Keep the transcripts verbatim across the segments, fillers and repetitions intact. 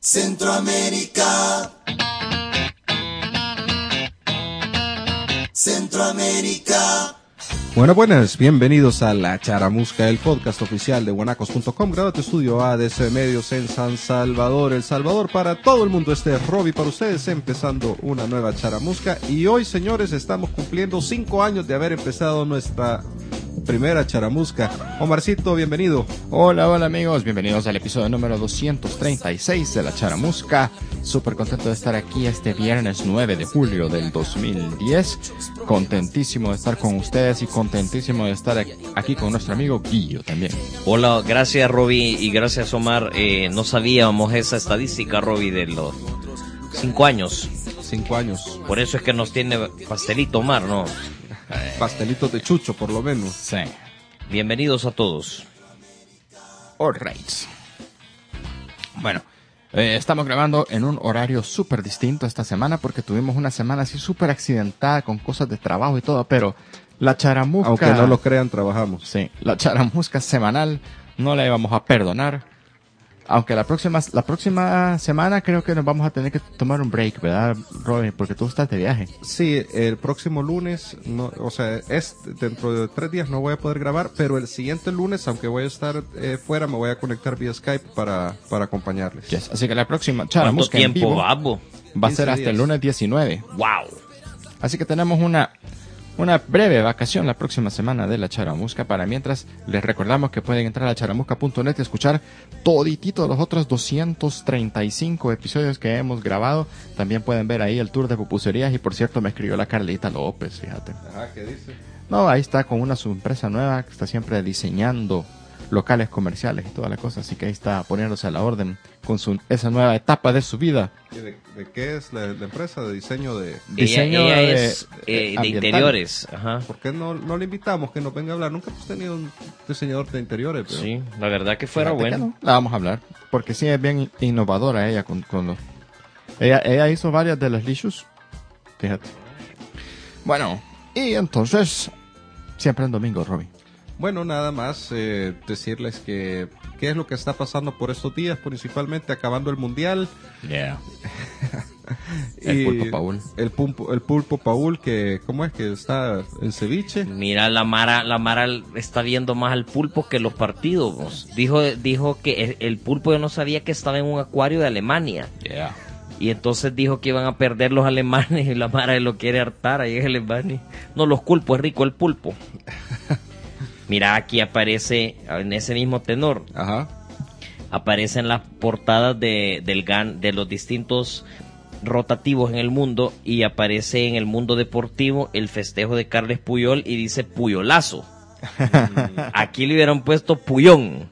Centroamérica. Centroamérica. Bueno, buenas, bienvenidos a La Charamusca, el podcast oficial de guanacos punto com, grabado tu estudio A D C Medios en San Salvador, El Salvador, para todo el mundo. Este es Robbie para ustedes, empezando una nueva Charamusca. Y hoy, señores, estamos cumpliendo cinco años de haber empezado nuestra primera Charamusca. Omarcito, bienvenido. Hola, hola amigos, bienvenidos al episodio número doscientos treinta y seis de La Charamusca. Súper contento de estar aquí este viernes nueve de julio del dos mil diez. Contentísimo de estar con ustedes y contentísimo de estar aquí con nuestro amigo Guillo también. Hola, gracias Robbie y gracias Omar. Eh, no sabíamos esa estadística, Robbie, de los cinco años. Cinco años. Por eso es que nos tiene pastelito Omar, ¿no? Pastelitos de chucho, por lo menos. Sí. Bienvenidos a todos. All right. Bueno, eh, estamos grabando en un horario súper distinto esta semana porque tuvimos una semana así súper accidentada con cosas de trabajo y todo, pero la charamusca... Aunque no lo crean, trabajamos. Sí, la charamusca semanal no la íbamos a perdonar. Aunque la próxima la próxima semana creo que nos vamos a tener que tomar un break, ¿verdad, Robin? Porque tú estás de viaje. Sí, el próximo lunes, no, o sea, es dentro de tres días no voy a poder grabar, pero el siguiente lunes, aunque voy a estar eh, fuera, me voy a conectar vía Skype para, para acompañarles. Yes. Así que la próxima ¿Cuánto charamusca en tiempo vivo vamos? va a ser hasta días. el lunes diecinueve. ¡Wow! Así que tenemos una, una breve vacación la próxima semana de la Charamusca. Para mientras, les recordamos que pueden entrar a charamusca punto net y escuchar toditito los otros doscientos treinta y cinco episodios que hemos grabado. También pueden ver ahí el tour de pupuserías. Y por cierto, me escribió la Carlita López, fíjate. Ajá, ¿qué dice? No, ahí está con una su empresa nueva que está siempre diseñando locales comerciales y toda la cosa. Así que ahí está poniéndose a la orden con su esa nueva etapa de su vida. ¿Y de, de qué es la, la empresa de diseño de...? Diseño ella, ella de- es eh, de ambiental. interiores. Ajá. ¿Por qué no, no le invitamos que nos venga a hablar? Nunca hemos tenido un diseñador de interiores, pero... Sí, la verdad que fuera Fíjate que bueno. no, la vamos a hablar, porque sí es bien innovadora ella con, con los... Ella, ella hizo varias de las issues, fíjate. Bueno, y entonces, siempre en domingo, Robin. Bueno, nada más eh, decirles que qué es lo que está pasando por estos días, principalmente acabando el mundial. Yeah. Y El pulpo Paul. El pulpo, el pulpo Paul, que ¿cómo es que está el ceviche? Mira, la Mara, la Mara está viendo más al pulpo que los partidos. Vos. Dijo, dijo que el, el pulpo, yo no sabía que estaba en un acuario de Alemania. Yeah. Y entonces dijo que iban a perder los alemanes y la Mara lo quiere hartar ahí en Alemania. No los culpo, es rico el pulpo. Mira, aquí aparece en ese mismo tenor. Ajá. Aparecen las portadas de, del GAN, de los distintos rotativos en el mundo, y aparece en el mundo deportivo el festejo de Carles Puyol y dice Puyolazo. Aquí le hubieran puesto Puyón.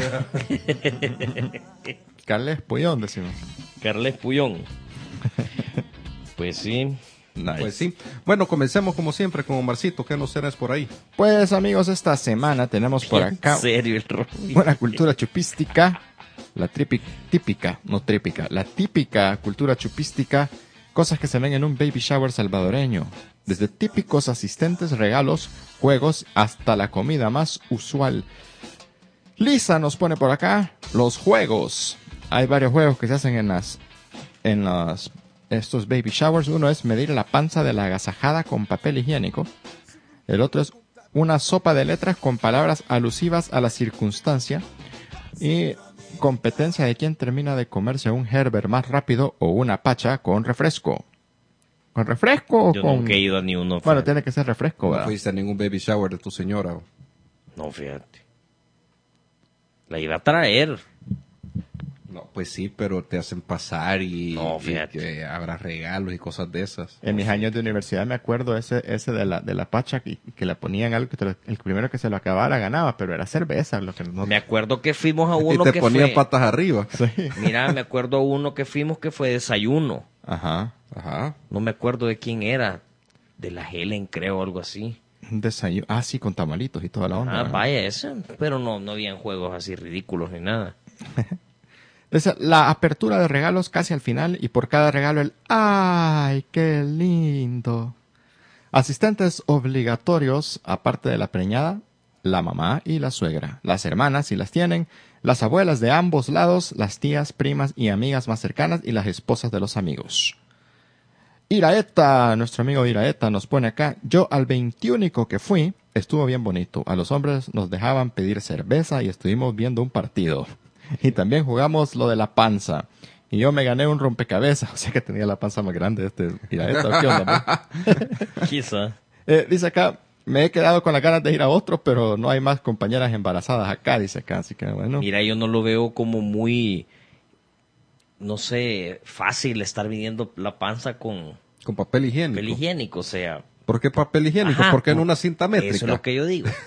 Carles Puyón, decimos. Carles Puyón. Pues sí. Nice. Pues sí. Bueno, comencemos como siempre con Omarcito. ¿Qué nos serás por ahí? Pues amigos, esta semana tenemos por acá En serio, el Robbie. una cultura chupística, la tripi- típica, no trípica, la típica cultura chupística, cosas que se ven en un baby shower salvadoreño, desde típicos asistentes, regalos, juegos, hasta la comida más usual. Lisa nos pone por acá los juegos. Hay varios juegos que se hacen en las, en las, estos baby showers. Uno es medir la panza de la agasajada con papel higiénico. El otro es una sopa de letras con palabras alusivas a la circunstancia. Y competencia de quién termina de comerse un Herbert más rápido o una pacha con refresco. ¿Con refresco o Yo con...? nunca he ido a ni uno. Bueno, fíjate. tiene que ser refresco, No ¿verdad? fuiste a ningún baby shower de tu señora. ¿O? No, fíjate. La iba a traer. No, pues sí, pero te hacen pasar y, No, y fíjate. que habrá regalos y cosas de esas. En mis años de universidad me acuerdo ese ese de la de la pacha que, que le ponían algo que te lo- el primero que se lo acabara ganaba, pero era cerveza lo que no. Me acuerdo que fuimos a Y uno te que ponían fue... patas arriba. Sí. Mira, me acuerdo uno que fuimos que fue desayuno. Ajá. Ajá. No me acuerdo de quién era. De la Helen, creo, algo así. Un desayuno. Ah, sí, con tamalitos y toda la onda. Ah, ¿verdad? vaya, ese. Pero no, no habían juegos así ridículos ni nada. Entonces, la apertura de regalos casi al final y por cada regalo el ¡ay, qué lindo! Asistentes obligatorios, aparte de la preñada, la mamá y la suegra, las hermanas si las tienen, las abuelas de ambos lados, las tías, primas y amigas más cercanas y las esposas de los amigos. Iraeta, nuestro amigo Iraeta nos pone acá, yo al veintiúnico que fui, estuvo bien bonito. A los hombres nos dejaban pedir cerveza y estuvimos viendo un partido. Y también jugamos lo de la panza. Y yo me gané un rompecabezas, o sea que tenía la panza más grande este Iraeta. ¿Qué onda, Quizá. eh, dice acá, me he quedado con las ganas de ir a otro, pero no hay más compañeras embarazadas acá, dice acá, así que bueno. Mira, yo no lo veo como muy, no sé, fácil estar midiendo la panza con Con papel higiénico. papel higiénico, o sea. ¿Por qué papel higiénico? Ajá, ¿Por qué en por- una cinta métrica? Eso es lo que yo digo.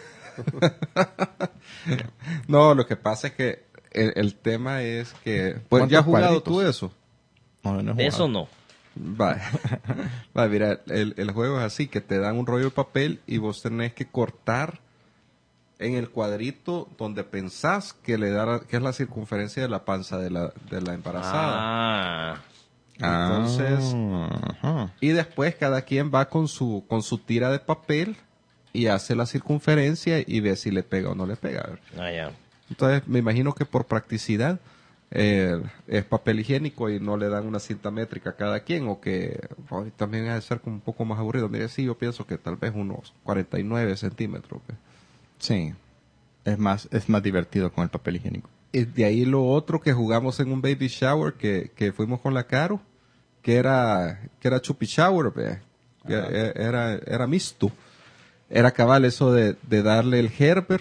No, lo que pasa es que el, el tema es que... Pues, ¿Cuántos ¿ya has jugado cuadritos? tú eso? No, no he De eso jugado. no. Va, va, mira, el, el juego es así, que te dan un rollo de papel y vos tenés que cortar en el cuadrito donde pensás que le da, que es la circunferencia de la panza de la, de la embarazada. Ah, Entonces, Ah, ajá. y después cada quien va con su, con su tira de papel y hace la circunferencia y ve si le pega o no le pega. ah, ya. Entonces, me imagino que por practicidad eh, es papel higiénico y no le dan una cinta métrica a cada quien, o que ay, también ha de ser como un poco más aburrido. Mire, sí, yo pienso que tal vez unos cuarenta y nueve centímetros. pues. Sí, es más, es más divertido con el papel higiénico. Y de ahí lo otro que jugamos en un baby shower que, que fuimos con la Caro, que era, que era chupi shower, ve. Que e- era, era mixto. Era cabal eso de, de darle el Gerber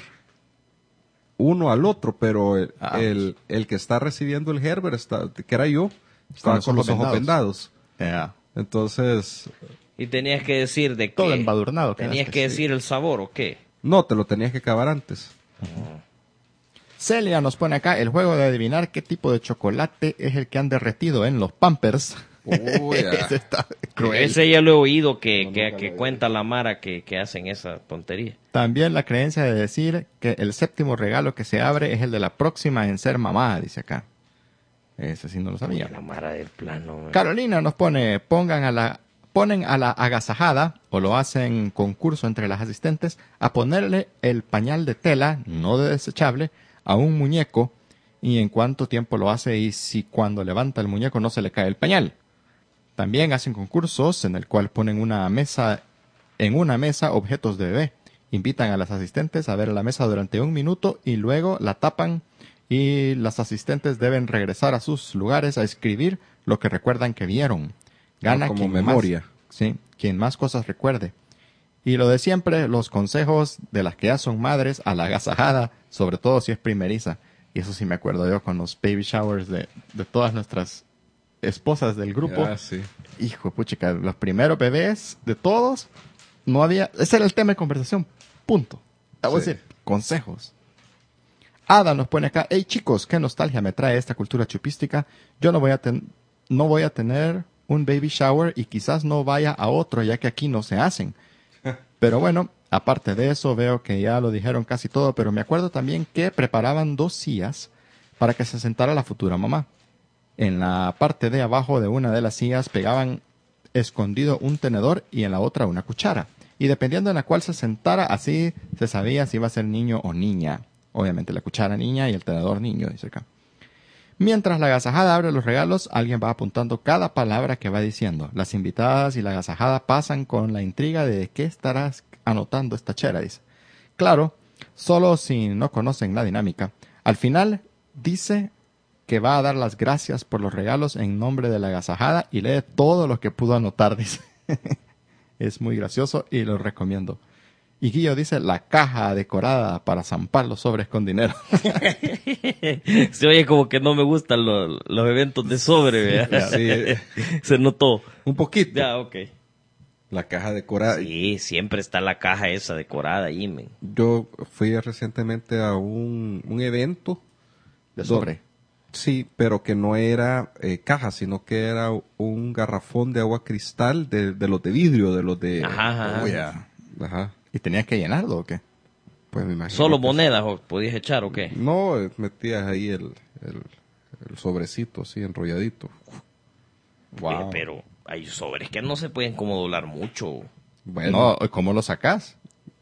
uno al otro, pero el, Ah. el, el que está recibiendo el Gerber, está, que era yo, estaba los con los ojos ojos vendados. Ya. Entonces, Y tenías que decir de qué. Todo embadurnado Tenías quedaste, que sí. decir el sabor o qué. no, te lo tenías que acabar antes. Celia nos pone acá el juego de adivinar qué tipo de chocolate es el que han derretido en los Pampers. Uy, ah. Ese está cruel. Ese ya lo he oído que, No, que, nunca que lo he cuenta la Mara que, que hacen esa tontería. También la creencia de decir que el séptimo regalo que se abre es el de la próxima en ser mamá, dice acá. Ese sí no lo sabía. La Mara del plano. man. Carolina nos pone, pongan a la, ponen a la agasajada, o lo hacen concurso entre las asistentes, a ponerle el pañal de tela, no de desechable, a un muñeco, y en cuánto tiempo lo hace y si cuando levanta el muñeco no se le cae el pañal. También hacen concursos en el cual ponen una mesa, en una mesa objetos de bebé. Invitan a las asistentes a ver la mesa durante un minuto y luego la tapan y las asistentes deben regresar a sus lugares a escribir lo que recuerdan que vieron. Gana Ah, como quien memoria. Más, sí, quien más cosas recuerde. Y lo de siempre, los consejos de las que ya son madres a la agasajada, sobre todo si es primeriza. Y eso sí me acuerdo yo con los baby showers de, de todas nuestras esposas del grupo. Ah, sí. Hijo de puchica, los primeros bebés de todos, no había... Ese era el tema de conversación, punto. Te voy a Sí. decir, consejos. Ada nos pone acá, hey chicos, qué nostalgia me trae esta cultura chupística. Yo no voy a, ten- no voy a tener un baby shower y quizás no vaya a otro, ya que aquí no se hacen. Pero bueno, aparte de eso, veo que ya lo dijeron casi todo, pero me acuerdo también que preparaban dos sillas para que se sentara la futura mamá. En la parte de abajo de una de las sillas pegaban escondido un tenedor y en la otra una cuchara. Y dependiendo en la cual se sentara, así se sabía si iba a ser niño o niña. Obviamente la cuchara niña y el tenedor niño, dice acá. Mientras la agasajada abre los regalos, alguien va apuntando cada palabra que va diciendo. Las invitadas y la agasajada pasan con la intriga de qué estarás anotando esta chera, dice. Claro, solo si no conocen la dinámica. Al final dice que va a dar las gracias por los regalos en nombre de la agasajada y lee todo lo que pudo anotar, dice. Es muy gracioso y lo recomiendo. Y Guillo dice la caja decorada para zampar los sobres con dinero. Se oye como que no me gustan los, los eventos de sobre, ¿verdad? Sí. Se notó. Un poquito. Ya, ok. La caja decorada. Sí, siempre está la caja esa decorada ahí, men. Yo fui recientemente a un, un evento. De sobre. Sí, pero que no era eh, caja, sino que era un garrafón de agua cristal de, de los de vidrio, de los de... Ajá, ajá. Oh, ya. Ajá. ¿Y tenías que llenarlo o qué? Pues me imagino. ¿Solo que monedas o podías echar o qué? sí. No, eh, metías ahí el, el, el sobrecito así enrolladito. Wow. Eh, Pero hay sobres que no se pueden como doblar mucho. Bueno, No, ¿cómo lo sacas?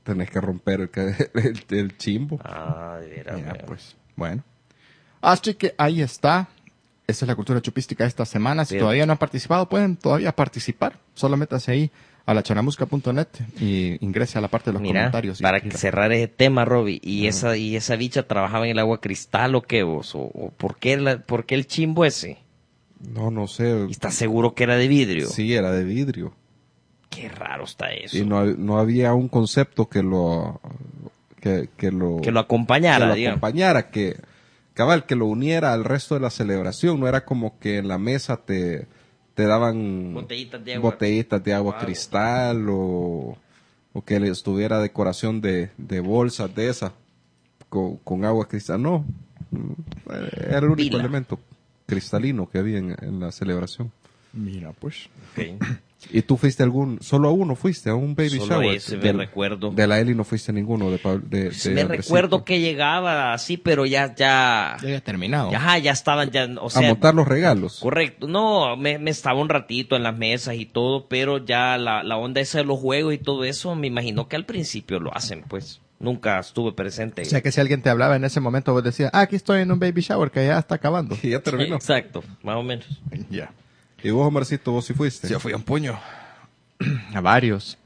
tenés que romper el, ca- el, el chimbo. Ah, de veras. Mira, vea. pues, bueno. Así que ahí está. Esa es la cultura chupística de esta semana. Si Bien. todavía no han participado, pueden todavía participar. Solo métase ahí a la charamusca punto net y ingrese a la parte de los Mira, comentarios. y para escriba. cerrar ese tema, Robbie, ¿y esa y esa bicha trabajaba en el agua cristal o qué vos? ¿O, o por, qué la- por qué el chimbo ese? No, no sé. ¿Y estás seguro que era de vidrio? Sí, era de vidrio. Qué raro está eso. Y no, no había un concepto que lo que, que lo que lo acompañara, que lo digamos. acompañara, que cabal, que lo uniera al resto de la celebración. No era como que en la mesa te, te daban Botellitas de agua. botellitas de agua Wow. cristal o, o que le estuviera decoración de, de bolsas de esas con, con agua cristal. No, era el único Pila. elemento cristalino que había en, en la celebración. Mira, pues. Ok. ¿Y tú fuiste a algún, solo a uno fuiste, a un baby Solo shower? ese me Del- recuerdo. De la Eli no fuiste a ninguno, de, Pab- de, Sí, de me Andresito. recuerdo que llegaba así, pero ya, ya, Ya había terminado. ya, ajá, ya estaban, ya, o A sea, montar los regalos. correcto. No, me, me estaba un ratito en las mesas y todo, pero ya la, la onda esa de los juegos y todo eso, me imagino que al principio lo hacen, pues. Nunca estuve presente. O sea que si alguien te hablaba en ese momento, vos decías, ah, aquí estoy en un baby shower que ya está acabando. Y ya terminó. Exacto, más o menos. Ya. ¿Y vos, Omarcito, vos sí fuiste? Sí, yo fui a un puño. A varios.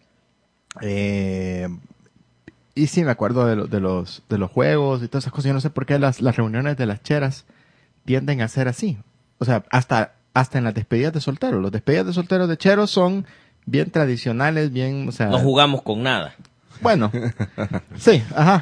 Eh, y sí, me acuerdo de, lo- de, los, de los juegos y todas esas cosas. Yo no sé por qué las, las reuniones de las cheras tienden a ser así. O sea, hasta, hasta en las despedidas de solteros. Los despedidas de solteros de cheros son bien tradicionales, bien, o sea... No jugamos con nada. Bueno, sí, ajá.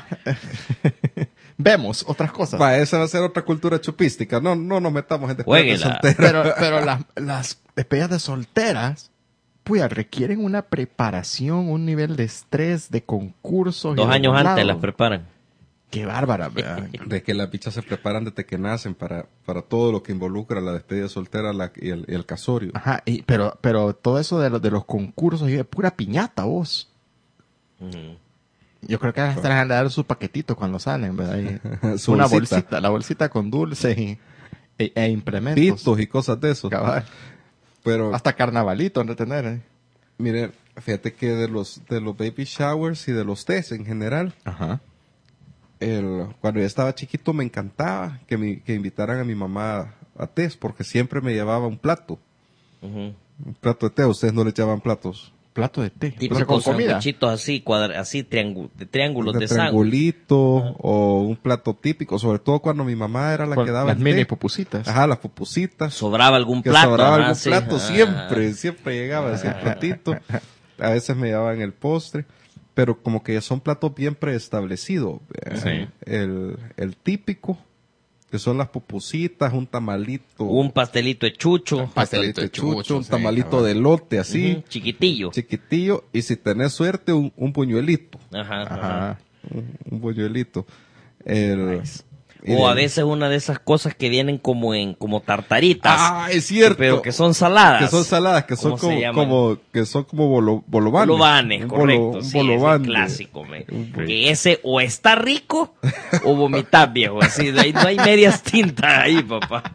Vemos otras cosas. Va, esa va a ser otra cultura chupística. No, no nos metamos en despedidas de Jueguela. soltero. Pero, pero las, las despedidas de solteras, puya, requieren una preparación, un nivel de estrés, de concursos. y Dos de años volado. antes las preparan. Qué bárbara, ¿verdad? De que las bichas se preparan desde que nacen para, para todo lo que involucra la despedida soltera la- y, el, y el casorio. Ajá, y, pero, pero todo eso de, lo- de los concursos, y de pura piñata, vos. Ujú. Yo creo que hasta les han de dar su paquetito cuando salen, ¿verdad? Y Su una bolsita. bolsita, la bolsita con dulce y, e, e implementos. Pitos y cosas de eso. Cabal. Pero, Hasta carnavalito han de tener, ¿eh? miren, fíjate que de los, de los baby showers y de los tés en general, Ajá. el, cuando yo estaba chiquito me encantaba que, mi, que invitaran a mi mamá a tés, porque siempre me llevaba un plato. Ujú. Un plato de té, ustedes no le echaban platos. Plato de té. Tipo O sea, con con comida. sanguchitos así, cuadra- así triángulo, de triángulos de, de sangre. triangulito o un plato típico, sobre todo cuando mi mamá era la Con que daba las el mini té. pupusitas. Ajá, las pupusitas. Sobraba algún que plato. sobraba ajá, algún sí. plato Ah. siempre, siempre llegaba ese platito. A veces me llevaban el postre, pero como que son platos bien preestablecidos. eh, Sí. El, el típico, que son las pupusitas, un tamalito. Un pastelito de chucho. pastelito de chucho, chucho, un sí, tamalito cabal. de elote así, Ujú, chiquitillo. chiquitillo, y si tenés suerte, un, un puñuelito. Ajá, ajá. Ajá. Un, un puñuelito. El- Nice. y O a de- veces una de esas cosas que vienen como en como tartaritas. Ah, es cierto. Pero que son saladas. Que son saladas, que son ¿Cómo se como, llaman? como, que son como bolo, bolovanes. Bolovanes, Un correcto. bolo- un sí, ese es bolovande. clásico, me. Un bol- Que ese o está rico o vomitar, viejo. Así, de ahí no hay medias tintas ahí, papá.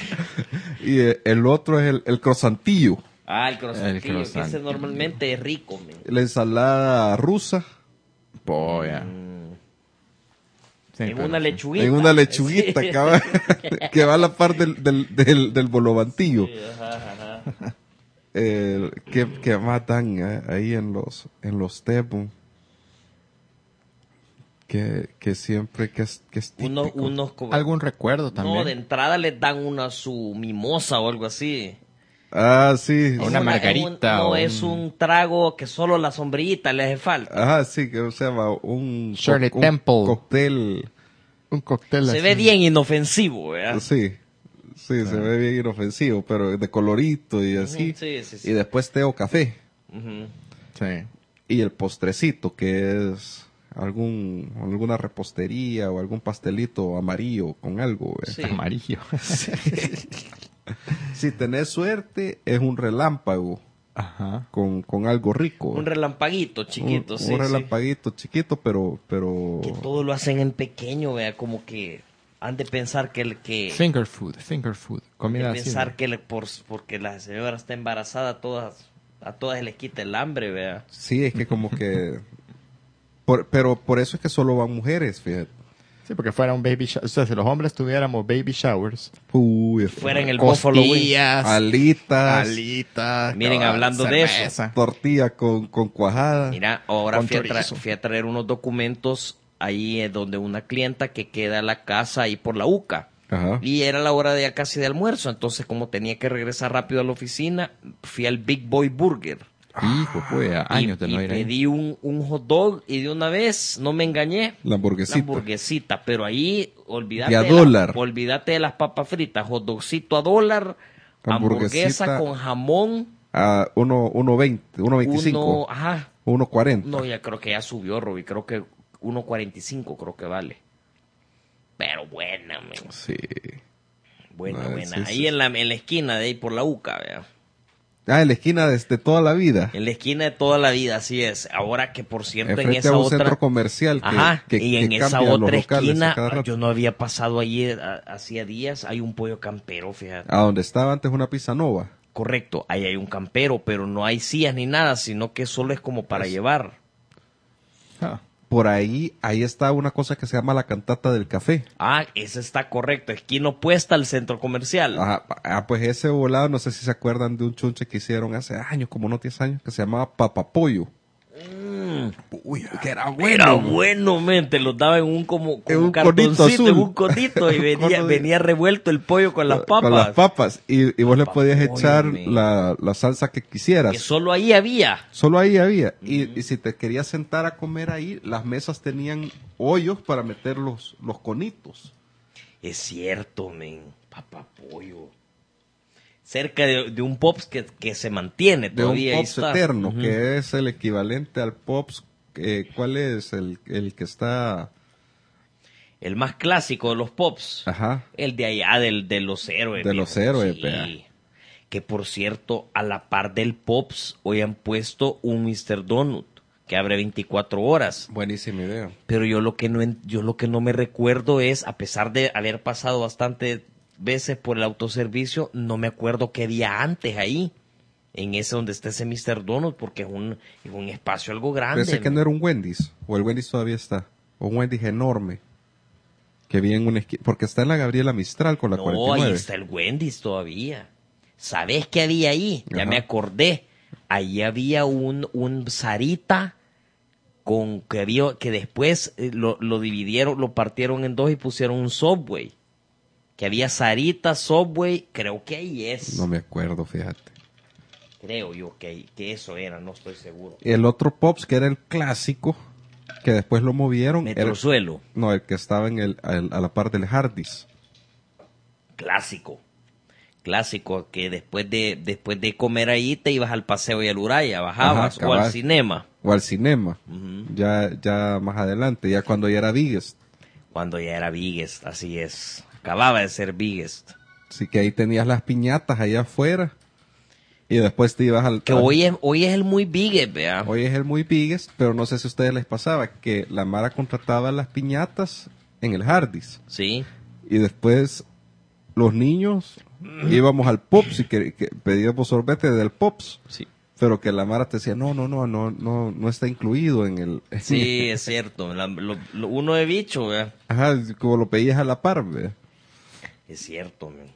Y eh, el otro es el, el croissantillo. Ah, el croissant. El Que ese croissant. normalmente es rico, me. La ensalada rusa. Polla. Sí, En pero una sí. lechuguita. En una lechuguita, Sí. cabrón, que va a la par del, del, del, del bolovantillo. Sí, ajá, ajá. El, ¿qué, qué más dan eh, ahí en los, en los tebos? Que, que siempre, que es, que es Uno, típico. unos como- ¿Algún recuerdo también? No, de entrada les dan una su mimosa o algo así. Ah, sí. Una Es margarita es un- no, o es un- un trago que solo la sombrillita le hace falta. Ajá, sí, que se llama un, Shirley co- un Temple. cóctel. Un cóctel Se así. ve bien inofensivo, ¿verdad? Sí, sí, se ve bien inofensivo, pero de colorito y así. Sí, sí, sí. Y después té o café. Ujú. Sí. Y el postrecito, que es algún alguna repostería o algún pastelito amarillo con algo. eh. Sí. Amarillo. Si tenés suerte, es un relámpago Ajá. con, con algo rico. Un relampaguito chiquito, un, sí, un sí. relampaguito chiquito, pero... pero Que todo lo hacen en pequeño, vea, como que han de pensar que el que Finger food, finger food. han Comida de así. pensar ¿no? que le- por, porque la señora está embarazada, a todas a todas les quita el hambre, vea. Sí, es que como que Por, pero por eso es que solo van mujeres, fíjate. Sí, porque fuera un baby shower. O sea, si los hombres tuviéramos baby showers. Uy, Fuera en el Buffalo Wings. Costillas, alitas, alitas. Miren, cabal, hablando de eso. cerveza. tortilla con, con cuajada. Mira, ahora Con fui a, tra- chorizo. fui a traer unos documentos ahí eh, donde una clienta que queda en la casa ahí por la U C A. Ajá. Y era la hora de ya casi de almuerzo, entonces como tenía que regresar rápido a la oficina, fui al Big Boy Burger. Hijo, pues, años y, de no y ir ahí. pedí un, un hot dog y de una vez, no me engañé, La hamburguesita. la hamburguesita, pero ahí olvídate De a la- dólar. olvídate de las papas fritas, hot dogcito a dólar, Hamburguesita. hamburguesa con jamón, A uno, uno veinte, uno veinticinco, uno, ajá, uno cuarenta. no, ya creo que ya subió, Roby, creo que uno cuarenta y cinco creo que vale. Pero buena, men. Sí. Buena, No, buena. sí, Ahí sí. en la, en la esquina de ahí por la U C A, vea. Ah, en la esquina desde toda la vida. En la esquina de toda la vida, así es. Ahora que por cierto en Enfrente esa a un otra... centro comercial que, Ajá, que, y en que esa cambia los otra locales a esquina, cada rato. yo no había pasado allí a- hacía días, hay un pollo campero, fíjate. A donde estaba antes una pizza nova. Correcto, ahí hay un campero, pero no hay sillas ni nada, sino que solo es como para Pues- llevar. Ah, Por ahí, ahí está una cosa que se llama la cantata del café. Ah, ese está correcto, esquina opuesta al centro comercial. Ajá, ah, pues ese volado, no sé si se acuerdan de un chunche que hicieron hace años, como unos diez años, que se llamaba Papapollo. Mm, Uy, que era bueno. era man. bueno, men, te los daba en un como, como En un cartoncito, conito azul. en un conito, y Un venía, cono de- venía revuelto el pollo con las papas. Con las papas. Y, y vos le podías Papapollo, echar man. la, la salsa que quisieras. Que solo ahí había. Solo ahí había. Y, y si te querías sentar a comer ahí, las mesas tenían hoyos para meter los, los conitos. Es cierto, men. Papapollo. Cerca de, de un Pops que, que se mantiene De un todavía. ahí Pops está. eterno, Ujú. que es el equivalente al Pops. Eh, ¿Cuál es el, el que está? El más clásico de los Pops. Ajá. El de allá, del, de los héroes. De viejo. los héroes, Sí. vea. Que por cierto, a la par del Pops, hoy han puesto un mister Donut que abre veinticuatro horas. Buenísima idea. Pero yo lo que no en- yo lo que no me recuerdo es, a pesar de haber pasado bastantes veces por el autoservicio, no me acuerdo qué día antes ahí, en ese donde está ese mister Donut, porque es un, es un espacio algo grande. Pensé que man. no era un Wendy's, o el Wendy's todavía está. O un Wendy's enorme. Que vi en una esquina, porque está en la Gabriela Mistral con la No, cuarenta y ahí nueve. está el Wendy's todavía. ¿Sabes qué había ahí? Ya Ajá. me acordé. Ahí había un, un Sarita con que había, que después eh, lo, lo dividieron, lo partieron en dos y pusieron un Subway. Que había Sarita, Subway, creo que ahí es. No me acuerdo, fíjate. Creo yo que, ahí- que eso era, no estoy seguro. El otro Pops, que era el clásico, que después lo movieron. era- Metrosuelo, no, el que estaba en el, al- a la par del Hardee's. clásico. Clásico, que después de, después de comer ahí te ibas al paseo y al Uraya, bajabas, Ajá, o al cabal. cinema. O al cinema. Ujú. Ya, ya más adelante, ya cuando ya era Biggest. Cuando ya era Biggest, así es. Acababa de ser Biggest. Así que ahí tenías las piñatas allá afuera. Y después te ibas al... Que al- hoy es, hoy es el muy Biggest, vea. Hoy es el muy Biggest, pero no sé si a ustedes les pasaba que la Mara contrataba las piñatas en el Hardee's. Sí. Y después los niños íbamos al Pops y que, que pedíamos sorbete del Pops. Sí. Pero que la Mara te decía, no, no, no, no, no, no está incluido en el... Sí, es cierto. La- lo- lo- uno de bicho, vea. Ajá, como lo pedías a la par, ¿ve? Es cierto, man.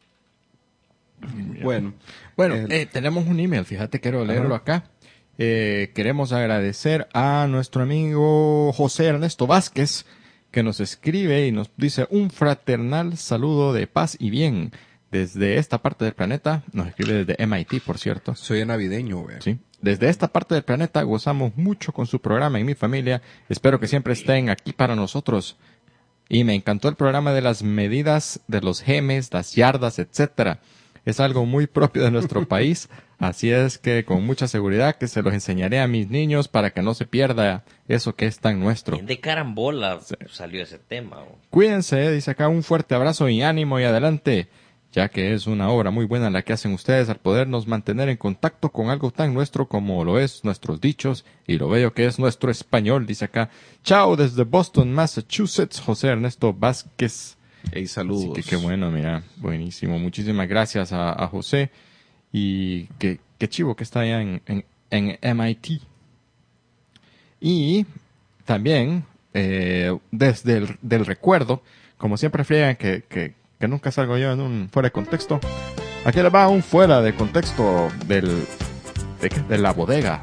Bueno, Bueno, el- eh, tenemos un email, fíjate, quiero leerlo acá. Eh, queremos agradecer a nuestro amigo José Ernesto Vázquez, que nos escribe y nos dice un fraternal saludo de paz y bien desde esta parte del planeta. Nos escribe desde M I T, por cierto. soy navideño, ¿ve? Sí. Desde esta parte del planeta gozamos mucho con su programa y mi familia. Espero que siempre estén aquí para nosotros. Y me encantó el programa de las medidas de los gemes, las yardas, etcétera. Es algo muy propio de nuestro país. Así es que con mucha seguridad que se los enseñaré a mis niños para que no se pierda eso que es tan nuestro. Bien de carambola salió ese tema. ¿o? Cuídense, dice acá, un fuerte abrazo y ánimo y adelante, ya que es una obra muy buena la que hacen ustedes al podernos mantener en contacto con algo tan nuestro como lo es nuestros dichos y lo bello que es nuestro español, dice acá. Chao desde Boston, Massachusetts, José Ernesto Vázquez. Hey, saludos. Así que qué bueno, mira, buenísimo. Muchísimas gracias a, a José y qué, qué chivo que está allá en, en, en M I T. Y también, eh, desde el del recuerdo, como siempre friegan que, que, que nunca salgo yo en un fuera de contexto, aquí les va un fuera de contexto del, de, qué, de la bodega.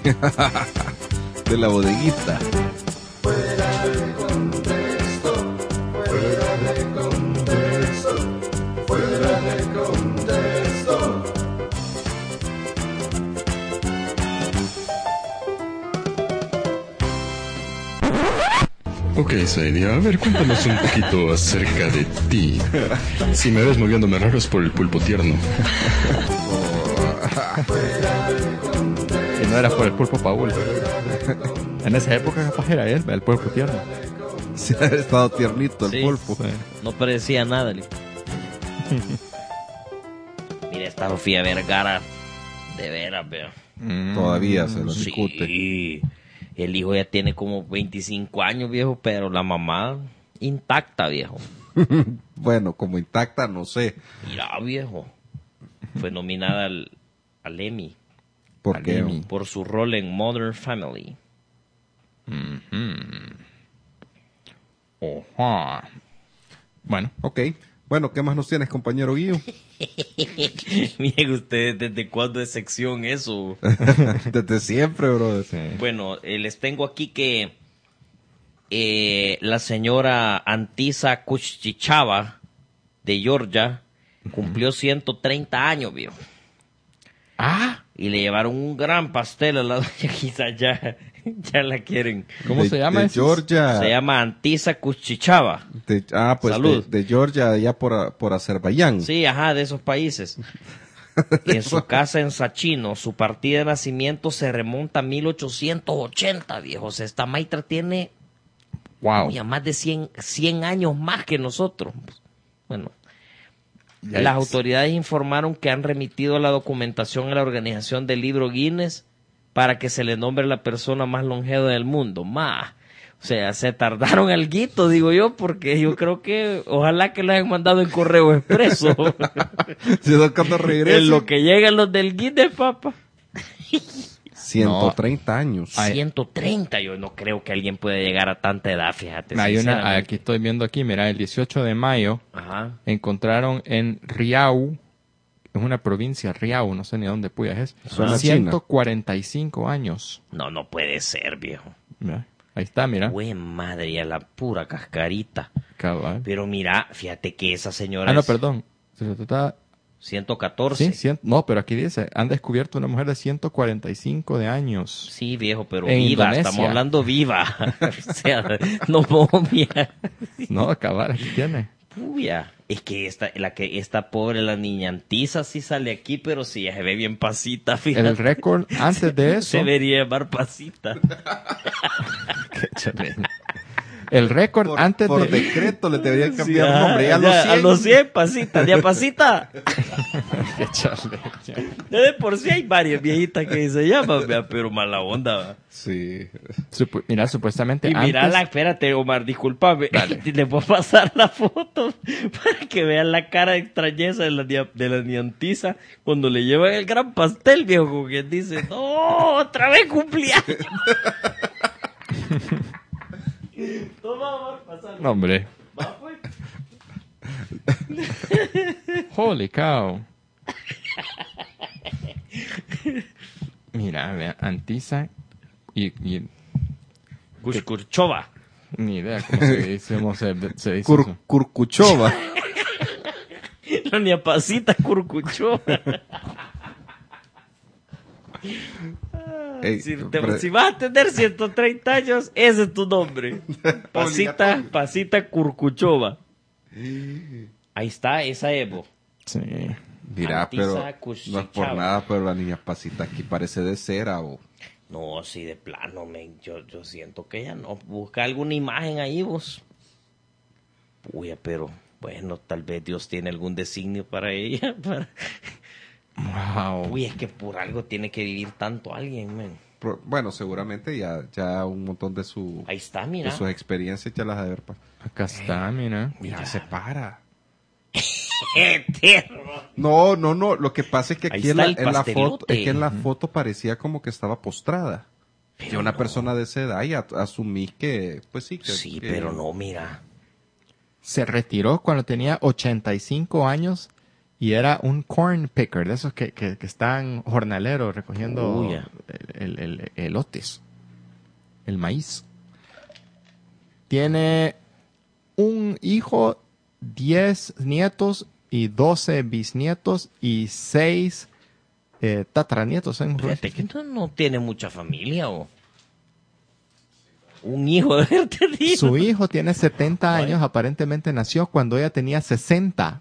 De la bodeguita. Fuera de contexto, fuera de contexto, fuera de contexto. Ok, Sadie, a ver, cuéntanos un poquito acerca de ti. Si me ves moviéndome raro es por el pulpo tierno. Y no era por el pulpo Paul. En esa época capaz era él, el pulpo tierno. Se ha estado tiernito el Sí. pulpo. No parecía nada. le- Mira, esta Sofía Vergara, de veras, veo. Mm. Todavía se lo discute. Sí. El hijo ya tiene como veinticinco años, viejo, pero la mamá intacta, viejo. Bueno, como intacta, no sé. Mira, viejo. Fue nominada al, al Emmy ¿Por Al qué? Emmy. por su rol en Modern Family. Oja. Bueno, Ok. Bueno, ¿qué más nos tienes, compañero Guillo? Miren ustedes, ¿desde cuándo es sección eso? Desde siempre, brother. sí. Bueno, eh, les tengo aquí que eh, la señora Antisa Kuchichava de Georgia cumplió ciento treinta años, viejo. Ah, Y le llevaron un gran pastel a la doña, quizás ya, ya la quieren. ¿cómo De- se llama De ese? Georgia. Se llama Antisa Kuchichava. de- ah, pues de, Salud. de Georgia, allá por, por Azerbaiyán. Sí, ajá, de esos países. Y en su casa en Sachino, su partida de nacimiento se remonta a mil ochocientos ochenta, viejo. O sea, esta maitra tiene Wow. ya más de cien, cien años más que nosotros. Bueno, Yikes. las autoridades informaron que han remitido la documentación a la organización del libro Guinness para que se le nombre la persona más longeva del mundo. Más. O sea, se tardaron alguito, digo yo, porque yo creo que ojalá que lo hayan mandado en correo expreso. Si no, cuando regrese. En lo que llegan los del Guinness, papá. ciento treinta años. Ay. ciento treinta, yo no creo que alguien pueda llegar a tanta edad, fíjate. Hay una, sinceramente. aquí estoy viendo aquí, mira, el dieciocho de mayo Ajá. encontraron en Riau, es una provincia, Riau, no sé ni dónde puyas es, Suena ciento cuarenta y cinco años. No, no puede ser, viejo. Mira, ahí está, mira. Buen madre, y a la pura cascarita. Cabal. Pero mira, fíjate que esa señora Ah, no, es perdón. Se trata- ciento catorce. Sí, cien- no, pero aquí dice, han descubierto una mujer de ciento cuarenta y cinco de años. Sí, viejo, pero En viva, Indonesia. estamos hablando viva. O sea, no momia. No, cabal, aquí tiene. Puya. Es que esta, la que esta pobre, la niña Antisa, sí sale aquí, pero sí, ya se ve bien pasita, fíjate. El récord antes de eso, Se debería llamar pasita. el récord Por, antes por de... decreto le deberían cambiar Sí, nombre. ajá, A los ya, cien. a los cien, pasita, ya pasita. Qué charle. Ya de por sí hay varias viejitas que se llaman, vea, pero mala onda, va. Sí. Supu- mira, supuestamente Y mira antes... la, espérate, Omar, discúlpame. Dale. Le puedo pasar la foto para que vean la cara de extrañeza de la, nia- de la niantiza cuando le llevan el gran pastel, viejo, como quien dice, no, otra vez cumpleaños. Toma, Omar, pasar. No, hombre. Va, pues. Holy cow. Mira, vea, Antisa y, y Kushkurchova. ni idea cómo se dice, cómo se, se dice Cur- eso. Curcuchova. La niapacita Curcuchova. Ey, Si, te- pre- si vas a tener ciento treinta años, ese es tu nombre. Pasita, Obligatorio. Pasita Curcuchova. Ahí está, esa Evo. Sí. Mira, Antisa pero no es por Kuchichava. nada, pero la niña pasita aquí parece de cera o... No, sí, de plano, men. Yo, yo siento que ella no. Busca alguna imagen ahí, vos. Uy, pero bueno, tal vez Dios tiene algún designio para ella. Para... Wow. Uy, es que por algo tiene que vivir tanto alguien, men. Pro- Bueno, seguramente ya, ya un montón de, su, Ahí está, de mira. sus experiencias ya las ha de haber pasado. Acá está, mira. Mira, se para. Eterno. No, no, no. Lo que pasa es que Ahí aquí en está la, el en la pastelote. foto, es que en la foto parecía como que estaba postrada. Que una no. persona de esa edad y a- asumís que, pues sí, que... Sí, que- pero no, mira. Se retiró cuando tenía ochenta y cinco años y era un corn picker, de esos que, que, que están jornaleros recogiendo Uy, ya. el, el- el- elotes, el maíz. Tiene un hijo, diez nietos y doce bisnietos y seis eh, tataranietos. ¿eh? Fíjate que no, no tiene mucha familia o un hijo de haber tenido. Su hijo tiene setenta Ay. años, aparentemente nació cuando ella tenía sesenta.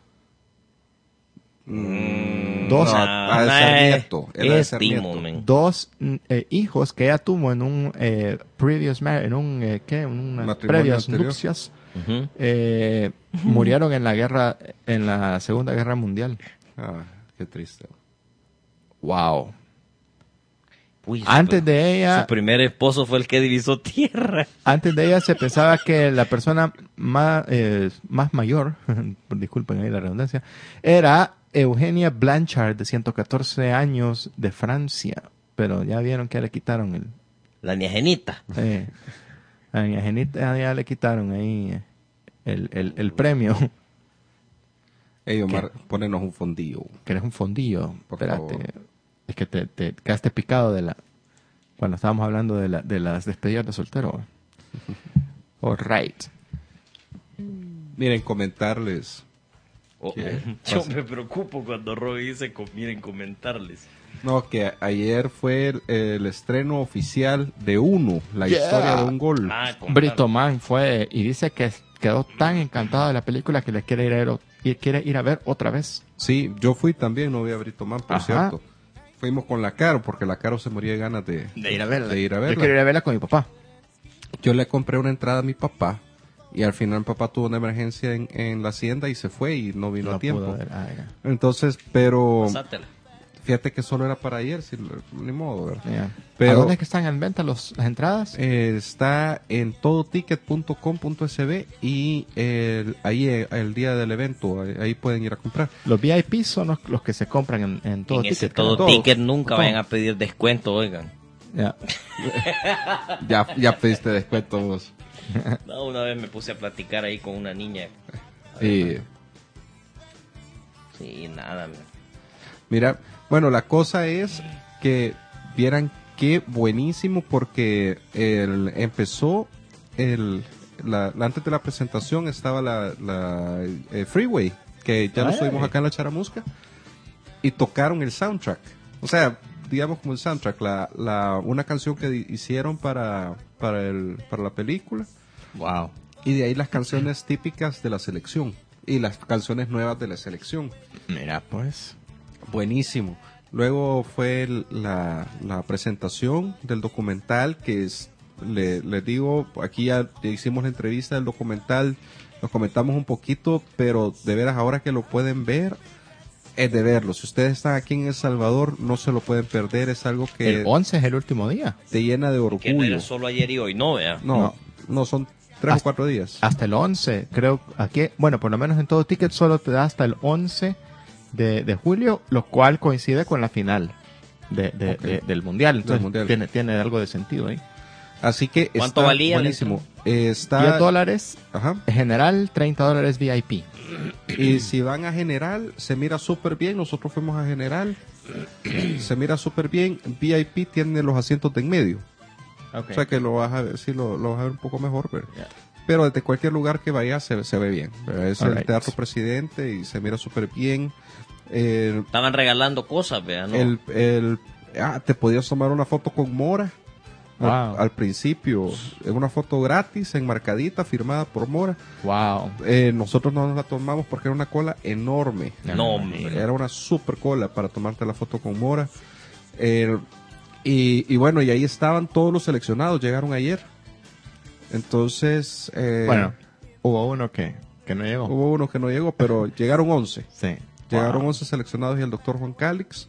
Mm, Dos- no, Nah, ha de nah, ser eh, nieto. Él ha de ser estimo, nieto. men. Dos mm, eh, hijos que ella tuvo en un eh, previous mar- en un eh, ¿qué? En unas Matrimonio previas anterior. nupcias Ujú. eh, murieron en la guerra en la Segunda Guerra Mundial. Ah, qué triste. Wow. Uy, su Antes pr- de ella Su primer esposo fue el que divisó tierra. antes de ella se pensaba que la persona más eh, más mayor, disculpen ahí la redundancia, era Eugenia Blanchard de ciento catorce años de Francia, pero ya vieron que le quitaron el La niagenita. Eh, a mi Genita ya le quitaron ahí eh, el, el, el premio. Ey, Omar, ponenos un fondillo. Que eres un fondillo. Por Espérate. favor. Es que te, te quedaste picado de la... Cuando estábamos hablando de, la, de las despedidas de soltero. All right. Miren, comentarles. Oh, ¿Qué yo pasa? me preocupo cuando Robbie dice, "Com- miren, comentarles. No, que ayer fue el, el estreno oficial de Uno, la Yeah. historia de un gol. Ah, comentar. Brito Man fue y dice que quedó tan encantado de la película que le quiere ir a ver, o- y quiere ir a ver otra vez. Sí, yo fui también, no vi a Brito Man, por Ajá. cierto. Fuimos con la Caro, porque la Caro se moría de ganas de, De ir a verla. de ir a Yo verla. quiero ir a verla con mi papá. Yo le compré una entrada a mi papá y al final mi papá tuvo una emergencia en, en la hacienda y se fue y no vino No a tiempo. pudo ver. Ah, ya. Entonces, pero Pasátela. fíjate que solo era para ayer, si, ni modo, ¿verdad? Ya. Pero- ¿A dónde es que están en venta los, las entradas? Eh, está en todoticket punto com punto s b y el, ahí eh, el día del evento, ahí, ahí pueden ir a comprar. Los V I P son los, los que se compran en, en todo En ese ticket. todo todo. ticket nunca Todo. vayan a pedir descuento, oigan. Ya. Ya, ya pediste descuento vos. No, una vez me puse a platicar ahí con una niña. Y, Sí, nada, man. mira, bueno, la cosa es que vieran qué buenísimo porque el, empezó el, la, la- antes de la presentación estaba la, la eh, Freeway, que ya lo Ay. subimos acá en la Charamusca, y tocaron el soundtrack. O sea, digamos como el soundtrack, la, la, una canción que di- hicieron para, para, el, para la película, Wow. y de ahí las canciones típicas de la selección y las canciones nuevas de la selección. Mira, pues. Buenísimo. Luego fue el- la, la presentación del documental que es, le, les digo, aquí ya hicimos la entrevista del documental, nos comentamos un poquito, pero de veras ahora que lo pueden ver, es de verlo. Si ustedes están aquí en El Salvador, no se lo pueden perder, es algo que El once es el último día. te llena de Que no orgullo. era solo ayer y hoy, no, vea. No, No. no, son tres o Hasta- cuatro días. Hasta el once, creo. Aquí, bueno, por lo menos en todo ticket solo te da hasta el once de, de julio, lo cual coincide con la final de, de- Ok. de- del mundial. Entonces Mundial. Tiene, tiene algo de sentido ahí. Así que ¿Cuánto está valía la buenísimo. Eh, Está, diez dólares ajá. general, treinta dólares V I P. Y si van a general, se mira súper bien. Nosotros fuimos a general, se mira súper bien. V I P tiene los asientos de en medio. O sea que lo vas a ver, sí, lo, lo vas a ver un poco mejor. Pero, Yeah. pero desde cualquier lugar que vayas se, se ve bien. ¿verdad? Es el Alright. Teatro Presidente y se mira súper bien. El, Estaban regalando cosas, vea, ¿no? el, el- ah, te podías tomar una foto con Mora. Al, Wow. al principio, es una foto gratis, enmarcadita, firmada por Mora. Wow. Eh, nosotros no nos la tomamos porque era una cola enorme. No, hombre. Era una super cola para tomarte la foto con Mora. Eh, y, y bueno, y ahí estaban todos los seleccionados, llegaron ayer. Entonces, eh, Bueno, hubo uno que, que no llegó. hubo uno que no llegó, pero llegaron once. Sí. Llegaron Wow. once seleccionados y el doctor Juan Cálix.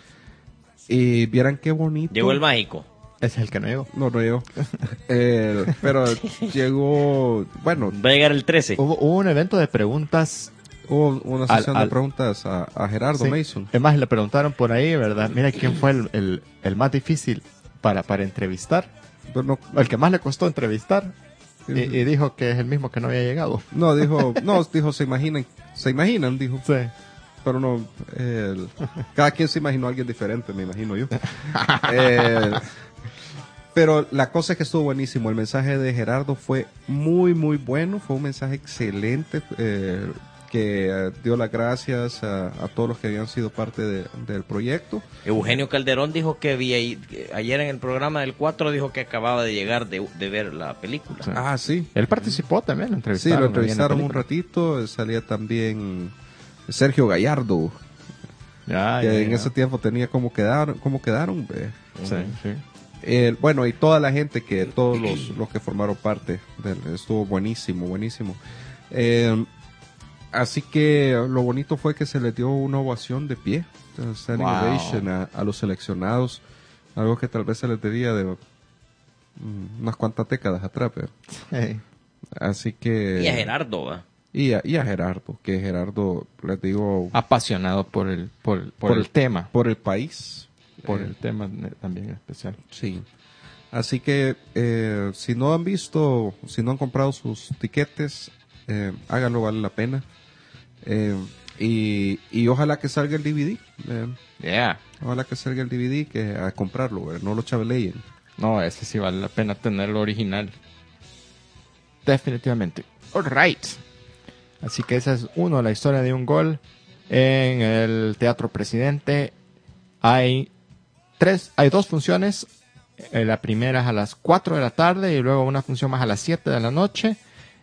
Y vieran qué bonito. Llegó el mágico. Ese es el que no llegó. No, no llegó. Eh, pero llegó, bueno, Va a llegar el trece. Hubo, hubo un evento de preguntas. hubo una Al- sesión al- de preguntas a, a Gerardo Sí. Mason. Es más, le preguntaron por ahí, ¿verdad? Mira, ¿quién fue el, el, el más difícil para, para entrevistar. Pero no, El que más le costó entrevistar. Y, y dijo que es el mismo que no había llegado. no, dijo, no, dijo, se imaginan, se imaginan, dijo. Sí. Pero no, el- cada quien se imaginó a alguien diferente, me imagino yo. Eh, pero la cosa es que estuvo buenísimo. El mensaje de Gerardo fue muy, muy bueno. Fue un mensaje excelente eh, que eh, dio las gracias a, a todos los que habían sido parte de- del proyecto. Eugenio Calderón dijo que vi ahí- que ayer en el programa del cuatro dijo que acababa de llegar de, de ver la película. Sí. Ah, sí. Él participó también, lo Sí, entrevistaron. lo ahí en la entrevistaron un película. ratito. Salía también Sergio Gallardo, Ya, que ya, en ya. ese tiempo tenía cómo quedaron, cómo quedaron. eh. Sí, sí. El- bueno, y toda la gente que, todos los, los que formaron parte del, estuvo buenísimo, buenísimo. Eh, así que lo bonito fue que se les dio una ovación de pie, eh, standing Wow. ovation a, a los seleccionados, algo que tal vez se les debía de mm, unas cuantas décadas atrás, pero- Hey. así que... Y a Gerardo, ¿va? Y a, y a Gerardo, que Gerardo, les digo, Apasionado por el, por, por Por el, el- tema. por el país. Por eh, el tema eh, también especial. Sí. Así que eh, si no han visto, si no han comprado sus tiquetes, eh, háganlo, vale la pena. Eh, y, y ojalá que salga el D V D. eh, Yeah. ojalá que salga el D V D, que a comprarlo, eh, no lo chaveleyen. No, ese sí vale la pena tenerlo original. Definitivamente. Alright. Así que esa es uno, la historia de un gol en el Teatro Presidente. Hay tres, hay dos funciones. Eh, La primera es a las cuatro de la tarde y luego una función más a las siete de la noche.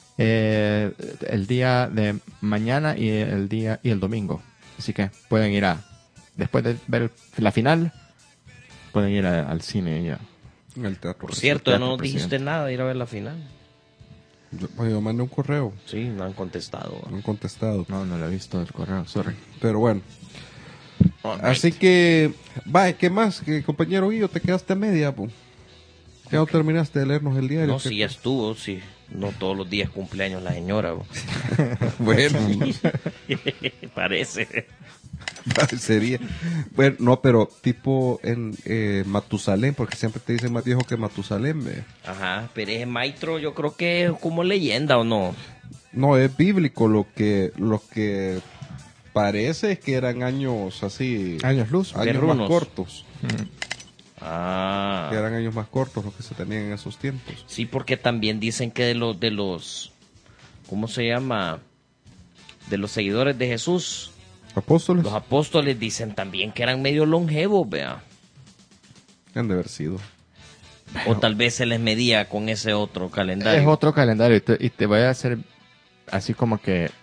Eh, el día de mañana y el día y el domingo. Así que pueden ir a, después de ver la final, pueden ir a- al cine ya. En el teatro. Por cierto, ya no nos Presidente. dijiste nada de ir a ver la final. Yo, oye, yo mandé un correo, Sí, no han contestado. no ¿va? han contestado. No, no lo he visto el correo, sorry. Pero bueno. Así que, va, ¿qué más? Que, compañero Guillo, te quedaste a media, po. Ya no terminaste de leernos el diario. No, ¿Qué- si ya estuvo, sí. No todos los días cumpleaños la señora, ¿va? Bueno, Parece. sería. Bueno, no, pero tipo en eh, Matusalén, porque siempre te dicen más viejo que Matusalén. ve. Ajá, pero ese maestro yo creo que es como leyenda, ¿o no? No, es bíblico. Lo que, lo que parece es que eran años así. Años luz. Años Guerrunos. más cortos. Ah. Que eran años más cortos los que se tenían en esos tiempos. Sí, porque también dicen que de los, de los, ¿cómo se llama? De los seguidores de Jesús, Apóstoles los apóstoles dicen también que eran medio longevos, vea. han de haber sido. O tal vez se les medía con ese otro Es calendario. otro calendario y te, y te voy a hacer así como que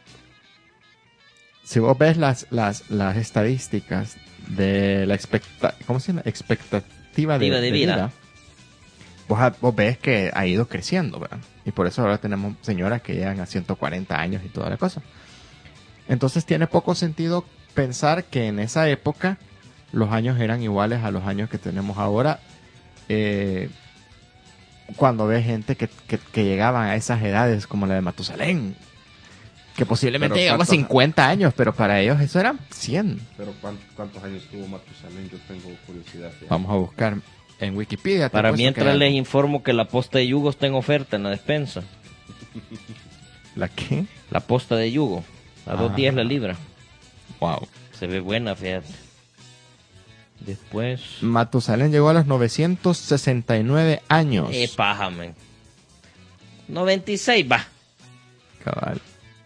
si vos ves las, las, las estadísticas de la expecta, ¿cómo se llama? expectativa de, Expectativa de de vida. vida, vos, ha- vos ves que ha ido creciendo, ¿verdad? Y por eso ahora tenemos señoras que llegan a ciento cuarenta años y toda la cosa. Entonces tiene poco sentido pensar que en esa época los años eran iguales a los años que tenemos ahora. Eh, cuando ves gente que, que, que llegaban a esas edades como la de Matusalén, que posiblemente Pero llegaba a ¿cuántos- cincuenta años, pero para ellos eso eran cien. Pero ¿cuántos, cuántos años tuvo Matusalén? Yo tengo curiosidad. Vamos a buscar en Wikipedia. te Para apuesto mientras que les informo que la posta de yugo está en oferta en la despensa. ¿La qué? La posta de yugo. A dos Ah. días la libra. Wow. Se ve buena, fíjate. Después... Matusalén llegó a los novecientos sesenta y nueve años. Eh, paja, men. noventa y seis, va. Cabal.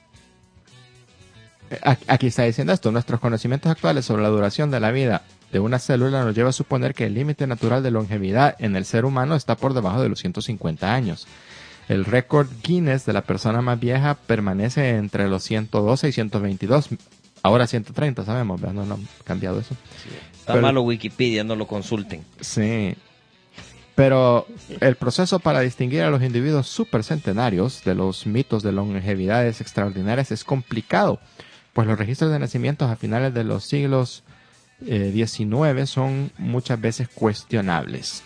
Eh, Aquí aquí está diciendo esto. Nuestros conocimientos actuales sobre la duración de la vida de una célula nos lleva a suponer que el límite natural de longevidad en el ser humano está por debajo de los ciento cincuenta años. El récord Guinness de la persona más vieja permanece entre los ciento doce y ciento veintidós. Ahora ciento treinta, sabemos, ¿verdad? No, no ha cambiado eso. Está Pero- malo Wikipedia, no lo consulten. Sí. Pero el proceso para distinguir a los individuos supercentenarios de los mitos de longevidades extraordinarias es complicado, pues los registros de nacimientos a finales de los siglos eh, diecinueve son muchas veces cuestionables.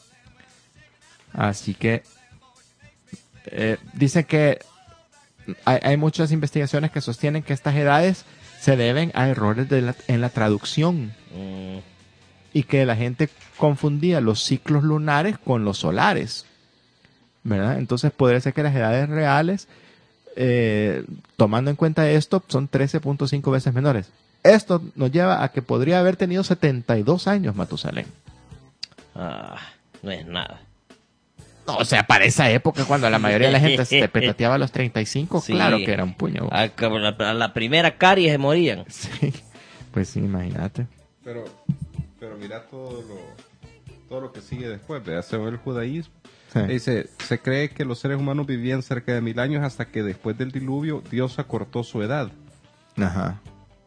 Así que eh, dice que hay, hay muchas investigaciones que sostienen que estas edades se deben a errores de la- en la traducción. Mm, y que la gente confundía los ciclos lunares con los solares, ¿verdad? Entonces podría ser que las edades reales, eh, tomando en cuenta esto, son trece punto cinco veces menores. Esto nos lleva a que podría haber tenido setenta y dos años Matusalén. Ah, no es nada. No, o sea, para esa época, cuando la mayoría de la gente se petateaba a los treinta y cinco, Sí. claro que era un puño. A, a la, a la primera caries se morían. Sí, pues sí, imagínate. Pero, pero mira todo lo, todo lo que sigue después, ¿verdad? Según el judaísmo. Sí. Dice, se cree que los seres humanos vivían cerca de mil años hasta que después del diluvio Dios acortó su edad. Ajá.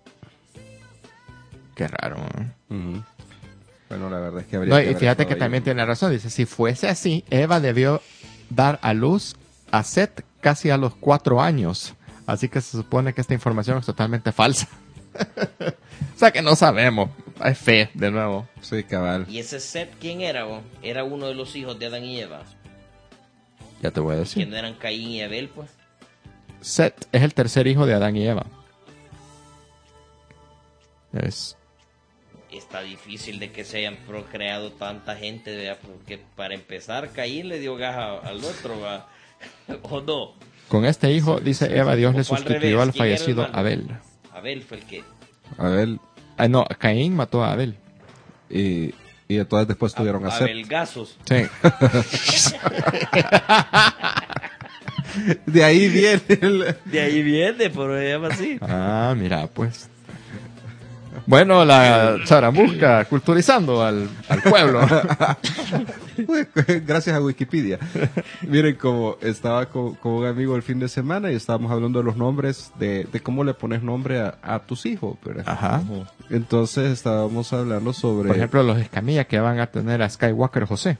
Qué raro, ¿eh? Bueno, la verdad es que habría No, que y haber fíjate que estado también ahí. tiene razón. Dice, si fuese así, Eva debió dar a luz a Set casi a los cuatro años. Así que se supone que esta información es totalmente falsa. O sea que no sabemos. Hay fe, de nuevo. Sí, cabal. ¿Y ese Set quién era, vos? Era uno de los hijos de Adán y Eva. Ya te voy a Que decir. no eran Caín y Abel, pues. Set es el tercer hijo de Adán y Eva. Es... Está difícil de que se hayan procreado tanta gente, ¿verdad? Porque para empezar, Caín le dio gas a- al otro, ¿va? ¿O no? Con este hijo, dice Eva, Dios le ¿O fue al sustituyó revés? al ¿Quién era el fallecido malo? Abel. Abel fue el que... A ver, Ah, no, Caín mató a Abel. y, y entonces después tuvieron a Seth. Abelgazos. Sí. De ahí viene el... De ahí viene, pero se llama así. Ah, mira, pues. Bueno, la charamusca, culturizando al, al pueblo. Gracias a Wikipedia. Miren, como estaba con, con un amigo el fin de semana y estábamos hablando de los nombres, de, de cómo le pones nombre a, a tus hijos, ¿verdad? Ajá. Entonces estábamos hablando sobre... Por ejemplo, los Escamilla que van a tener a Skywalker José.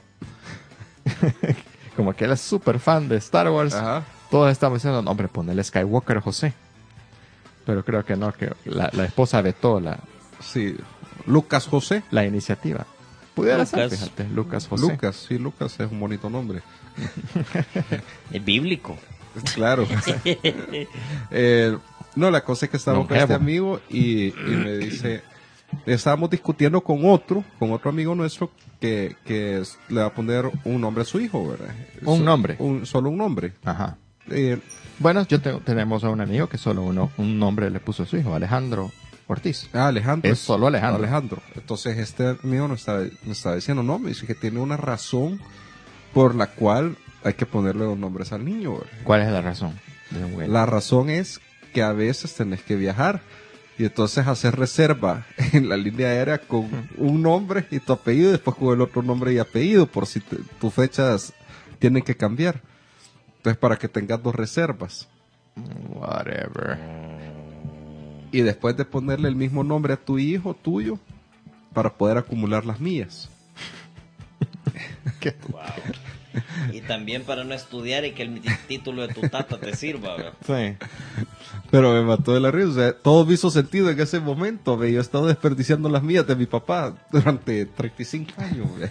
Como que él es súper fan de Star Wars. Ajá. Todos estamos diciendo, no, hombre, ponele Skywalker José. Pero creo que no, que la, la esposa vetó la, Sí, Lucas José. la iniciativa. Pudiera ser, Lucas. fíjate, Lucas José. Lucas, sí, Lucas es un bonito nombre. Es bíblico. Claro. Eh, no, la cosa es que estábamos con Longevo. este amigo y, y me dice, estábamos discutiendo con otro, con otro amigo nuestro que, que es- le va a poner un nombre a su hijo, ¿verdad? Un So- nombre. un- solo un nombre. Ajá. Eh, Bueno, yo tengo, tenemos a un amigo que solo uno, un nombre le puso a su hijo, Alejandro Ortiz. ah, Alejandro. Es solo Alejandro. Alejandro. Entonces este amigo nos está, nos está diciendo, no, me dice que tiene una razón por la cual hay que ponerle los nombres al niño, ¿verdad? ¿Cuál es la razón? De un güey? La razón es que a veces tenés que viajar y entonces hacer reserva en la línea aérea con un nombre y tu apellido y después con el otro nombre y apellido por si te- tus fechas tienen que cambiar. Entonces para que tengas dos reservas. Whatever. Y después de ponerle el mismo nombre a tu hijo tuyo para poder acumular las mías. Y también para no estudiar y que el título de tu tata te sirva, ¿verdad? Sí. Pero me mató de la risa. O sea, todo me hizo sentido en ese momento. Ve. Yo he estado desperdiciando las mías de mi papá durante treinta y cinco años. Ve.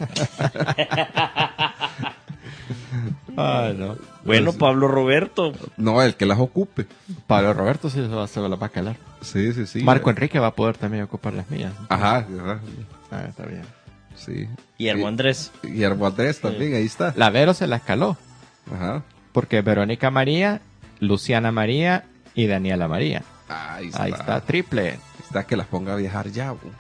Ay, no. Bueno, Pablo Roberto. No, el que las ocupe. Pablo Roberto sí se va, se las va a calar. Sí, sí, sí. Marco Enrique va a poder también ocupar las mías. Ajá, ajá. Ah, está bien. Sí. Guillermo Andrés. Y Guillermo Andrés también, ahí está. La Vero se la escaló. Ajá. Porque Verónica María, Luciana María y Daniela María. Ahí está. Ahí está, triple. Está que las ponga a viajar ya. bo.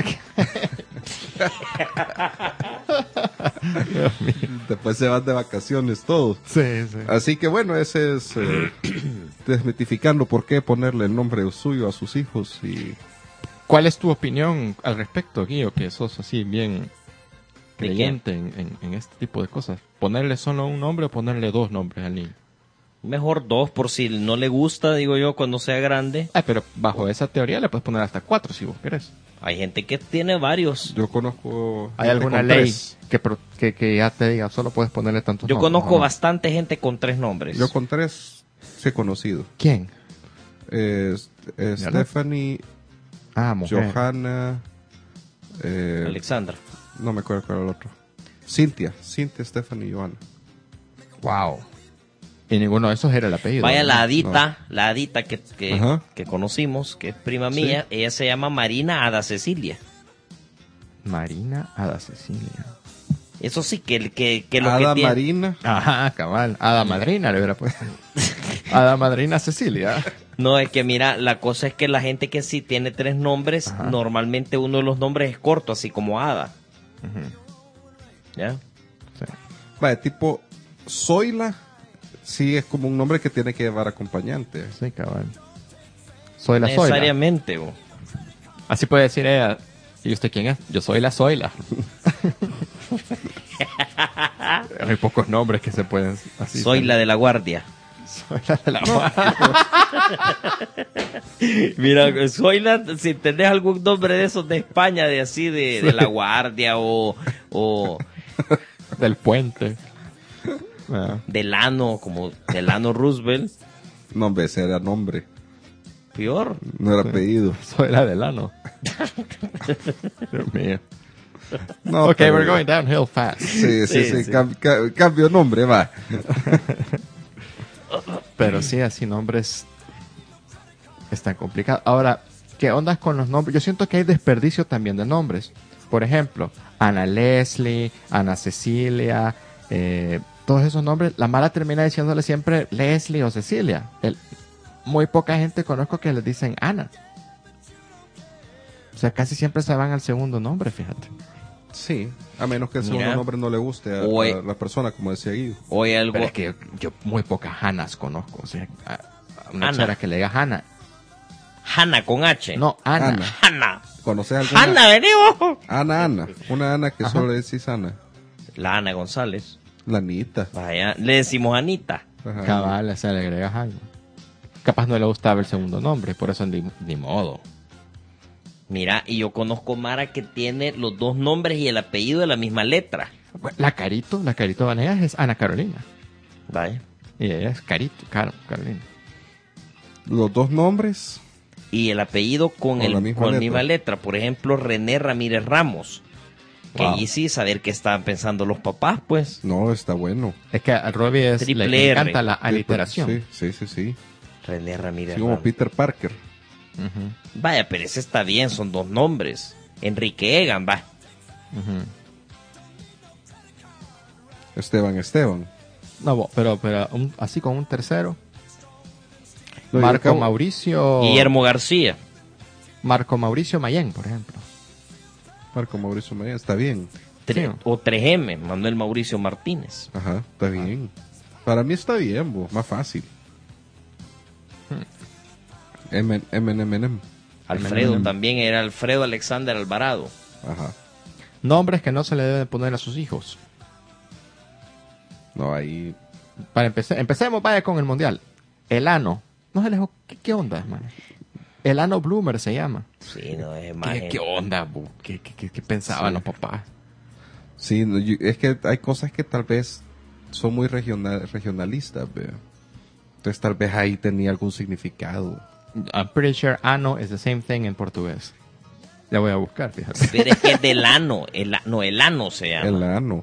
Después se van de vacaciones todos. Sí, sí. Así que bueno, ese es eh, desmitificando por qué ponerle el nombre suyo a sus hijos. Y ¿Cuál es tu opinión al respecto, Guillo? Que sos así bien creyente en, en- en este tipo de cosas. ¿Ponerle solo un nombre o ponerle dos nombres al niño? Mejor dos, por si no le gusta, digo yo, cuando sea grande. Ah, pero bajo esa teoría le puedes poner hasta cuatro si vos querés. Hay gente que tiene varios. yo conozco... ¿Hay gente alguna con ley tres. que, pro- que, que ya te diga solo puedes ponerle tantos Yo nombres? conozco ¿O no? bastante gente con tres nombres. Yo con tres sí he conocido. ¿Quién? Eh, eh, ¿Verdad? Stephanie, Ah, mujer. Johanna... eh, Alexandra. no me acuerdo cuál era el otro. Cintia. Cintia, Stephanie y Johanna. Wow. Y ninguno de esos era el apellido. Vaya ¿no? la Adita, la Adita que, que, Ajá. que conocimos, que es prima mía, ella se llama Marina Ada Cecilia. Marina, Ada Cecilia. Eso sí, que, que, que lo Hada que tiene... Marina. Ajá, cabal. Ada Madrina le hubiera puesto. Ada Madrina Cecilia. No, es que mira, la cosa es que la gente que sí tiene tres nombres, Ajá. normalmente uno de los nombres es corto, así como Hada. Ujú. ¿Ya? Sí. Vale, tipo Zoila, sí es como un nombre que tiene que llevar acompañante. Sí, cabal. Soy la Zoila. Necesariamente, bo. Así puede decir ella. ¿Y usted quién es? Yo soy la Zoila. Hay pocos nombres que se pueden así. Soy la de la guardia. Soy la de la Mira, soy la, si tenés algún nombre de esos de España, de así, de, de la guardia o, o del puente. Ah, Delano, como Delano Roosevelt, No, hombre, ese era nombre, peor. no era apellido. soy la del ano. Dios mío. No, Ok, pero- we're going downhill fast. Sí, sí, sí, Sí, sí. cam- ca- cambio de nombre, va. Pero sí, así nombres están complicados. Ahora, ¿qué onda con los nombres? Yo siento que hay desperdicio también de nombres. Por ejemplo, Ana Leslie, Ana Cecilia, eh, todos esos nombres, la mala termina diciéndole siempre Leslie o Cecilia. El- muy poca gente conozco que les dicen Ana. O sea, casi siempre se van al segundo nombre, fíjate. Sí, a menos que el segundo Mira. nombre no le guste a, Oye. a la persona, como decía Guido. O hay algo, Pero es que yo, yo muy pocas Hanas conozco. O sea, a, a una Ana. chera que le diga Hannah. Hanna con H. No, Ana. Ana. Hanna. ¿Conoces alguna? Hanna, venimos. Ana, Ana. Una Ana que Ajá. solo le decís Ana. La Ana González. La Anita. Vaya, le decimos Anita. Ajá. Cabal, o sea, le agregas algo. Capaz no le gustaba el segundo nombre, por eso ni, ni modo. Mira, y yo conozco Mara que tiene los dos nombres y el apellido de la misma letra. La Carito, la Carito Vanegas es Ana Carolina. Vaya. Y ella es Carito, Caro, Carolina. Los dos nombres. Y el apellido con, Con el, la misma con la letra. misma letra. Por ejemplo, René Ramírez Ramos. Que Wow. allí sí, saber qué estaban pensando los papás, pues. No, está bueno. Es que a Robbie es, Triple le, le R. encanta la aliteración. Sí, sí, sí, sí. René Ramírez Sí, como Ramos. Peter Parker. Ujú, Vaya, pero ese está bien, son dos nombres. Enrique Egan, va. ujú. Esteban, Esteban. No, bo- pero, pero un- así con un tercero. No, yo Marco acabo- Mauricio. Guillermo García. Marco Mauricio Mayén, por ejemplo. Marco Mauricio Maya, está bien. Tre- Sí. O tres eme, Manuel Mauricio Martínez. Ajá, está bien. Para mí está bien, bo, más fácil. M, M, M, M. Alfredo Eminem. también era Alfredo Alexander Alvarado. Ajá. Nombres que no se le deben poner a sus hijos. No, ahí. Para empezar, empecemos, vaya con el mundial. El ano. No se les ¿qué, qué onda, hermano? El ano Bloomer se llama. Sí, no es más. ¿Qué, qué onda, bu? ¿Qué, qué, qué- qué pensaban Sí. los papás? Sí, no, yo- es que hay cosas que tal vez son muy regional, regionalistas, vea. Entonces tal vez ahí tenía algún significado. I'm pretty sure ano is the same thing en portugués. Ya voy a buscar, fíjate. Pero es que es del ano. El, a- no, el ano se llama. El ano.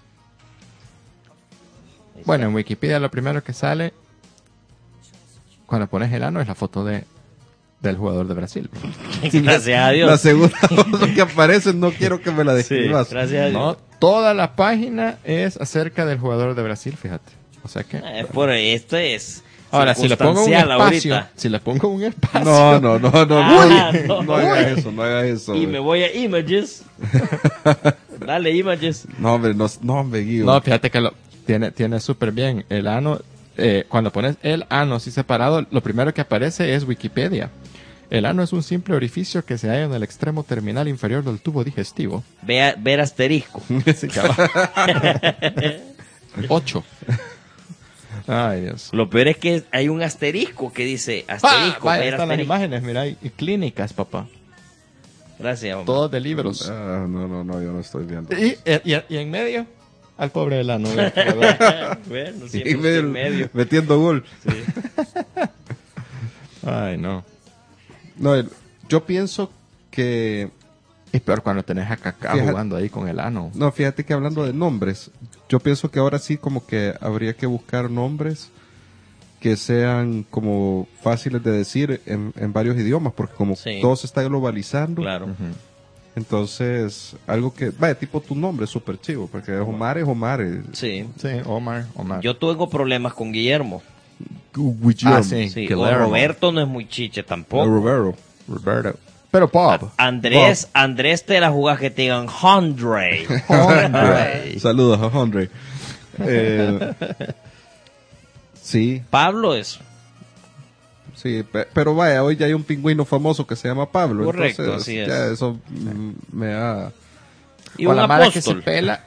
Bueno, en Wikipedia lo primero que sale cuando pones el ano es la foto de del jugador de Brasil. Gracias a La Dios. segunda foto que aparece no quiero que me la Sí, describas. gracias a Dios. No, toda la página es acerca del jugador de Brasil, fíjate. O sea que Eh, por esto es. ahora si le pongo un circunstancial espacio, ahorita. si le pongo un espacio, No, no, no, no, Ah, no, no. no haga eso, no haga eso. Y güey. me voy a Images. Dale, Images. No, hombre, no, no, hombre, Guido. no, fíjate que lo tiene tiene súper bien el ano. Eh, cuando pones el ano así separado, lo primero que aparece es Wikipedia. El ano es un simple orificio que se halla en el extremo terminal inferior del tubo digestivo. Vea, ver asterisco. Sí, cabal. Ocho. Ay, Dios. Lo peor es que hay un asterisco que dice Ah, asterisco. vaya, ver están las asterisco. imágenes, mira, hay clínicas, papá. Gracias, hombre. Todos de libros. Ah, no, no, no, yo no estoy viendo. Y, y, y en medio, al pobre del ano. ¿verdad? Bueno, Y siempre en medio- en medio. metiendo gol. Ay, no. No, el- yo pienso que... Es peor cuando tenés a Kaká Fíjate- jugando ahí con el ano. No, fíjate que hablando de nombres, yo pienso que ahora sí como que habría que buscar nombres que sean como fáciles de decir en, en varios idiomas, porque como Sí. todo se está globalizando, Claro. Ujú. Entonces, algo que, vaya, tipo tu nombre es súper chivo, porque Omar es Omar. es- Sí. Sí, Omar, Omar. Yo tengo problemas con Guillermo. Ah, sí, Sí, o Guillermo. Roberto no es muy chiche tampoco. Roberto. Roberto. Pero Bob. Andrés, Andrés te la jugás que te digan Andre. Andre. Saludos a Andre. Eh, sí, Pablo es sí, pe- pero vaya, hoy ya hay un pingüino famoso que se llama Pablo. Correcto, entonces, así es. ya eso mm, me da... y O un la mara que se apóstol. pela.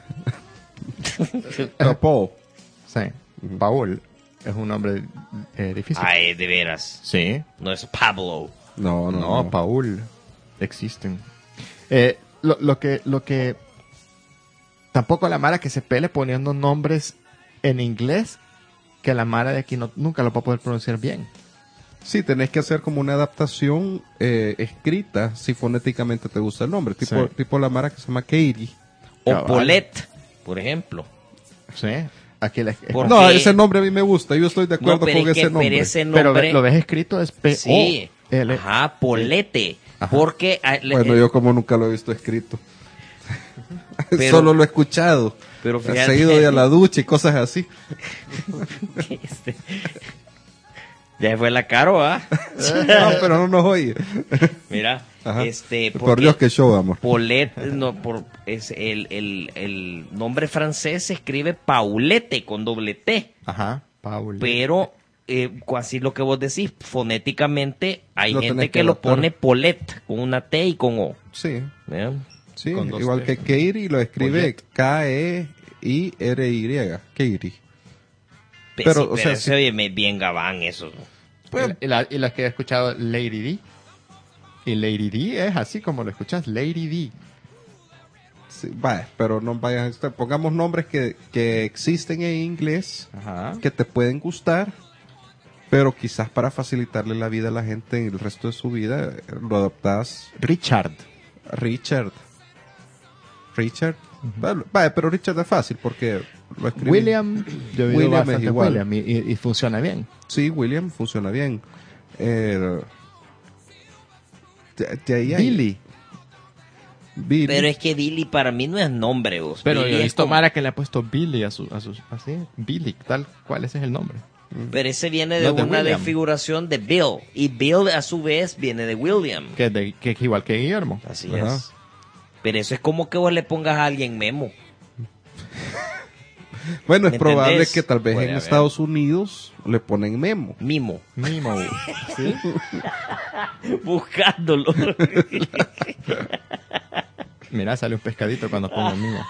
Ah, Paul. Sí. Paul. Es un nombre eh, difícil. Ay, de veras. Sí. No es Pablo. No, no, No, no. Paul. Existen. Eh, lo, lo que, lo que tampoco la mara que se pele poniendo nombres en inglés que la mara de aquí no, nunca lo va a poder pronunciar bien. Sí, tenés que hacer como una adaptación eh, escrita si fonéticamente te gusta el nombre. Tipo, Sí. tipo la mara que se llama Katie. O Cabal. Paulette, por ejemplo. Sí. Aquí la- Por- No, qué? ese nombre a mí me gusta. Yo estoy de No, acuerdo pero con es que ese pero nombre. ese pero nombre... ve- lo ves escrito es P O Sí. L. Ajá, Polete. Ajá. Porque... ah, le- Bueno, eh, yo como nunca lo he visto escrito. Pero- Solo lo he escuchado. Pero He fíjate- seguido de a la ducha y cosas así. este, ya fue la caro, ¿ah? No, pero no nos oye. Mira, Ajá. este... Por porque Dios, que show, amor. Paulette, no, por, es el, el, el nombre francés se escribe Paulette con doble T. Ajá. Paul. Pero, eh, así lo que vos decís, fonéticamente hay Lo gente tenés que, que lo adaptar. pone Paulette con una T y con O. Sí, ¿Vean? sí. Con dos Igual T. que Katie lo escribe K E I R Y. Katie. Pe- Pero, sí, o pero sea, se sí. oye me- bien gabán eso. Pues, y, la, y las que he escuchado Lady D. Y Lady D es así como lo escuchas, Lady D. sí, vaya, pero no vayas a estar. Pongamos nombres que, que existen en inglés, Ajá. que te pueden gustar, pero quizás para facilitarle la vida a la gente en el resto de su vida, eh, lo adaptas Richard. a Richard. Richard. Bueno, vaya, pero Richard es fácil porque lo escribí. William. Yo he oído William es bastante igual. William y, y- y funciona bien. Sí, William funciona bien. Eh, de, de ahí hay- Billy. Billy. Pero es que Billy para mí no es nombre, vos. Pero Billy yo he es visto como- Mara que le ha puesto Billy a sus, a sus, así, Billy, tal cual, ese es el nombre. Pero ese viene de No, de una William. desfiguración de Bill. Y Bill a su vez viene de William. Que es, de, que es igual que Guillermo. Así Ajá. es. Pero eso es como que vos le pongas a alguien Memo. Bueno, es ¿Me probable entendés? que tal vez Puede en haber. Estados Unidos le ponen Memo. Mimo. Mimo. ¿Sí? Buscándolo. Mira, sale un pescadito cuando pongo Mimo.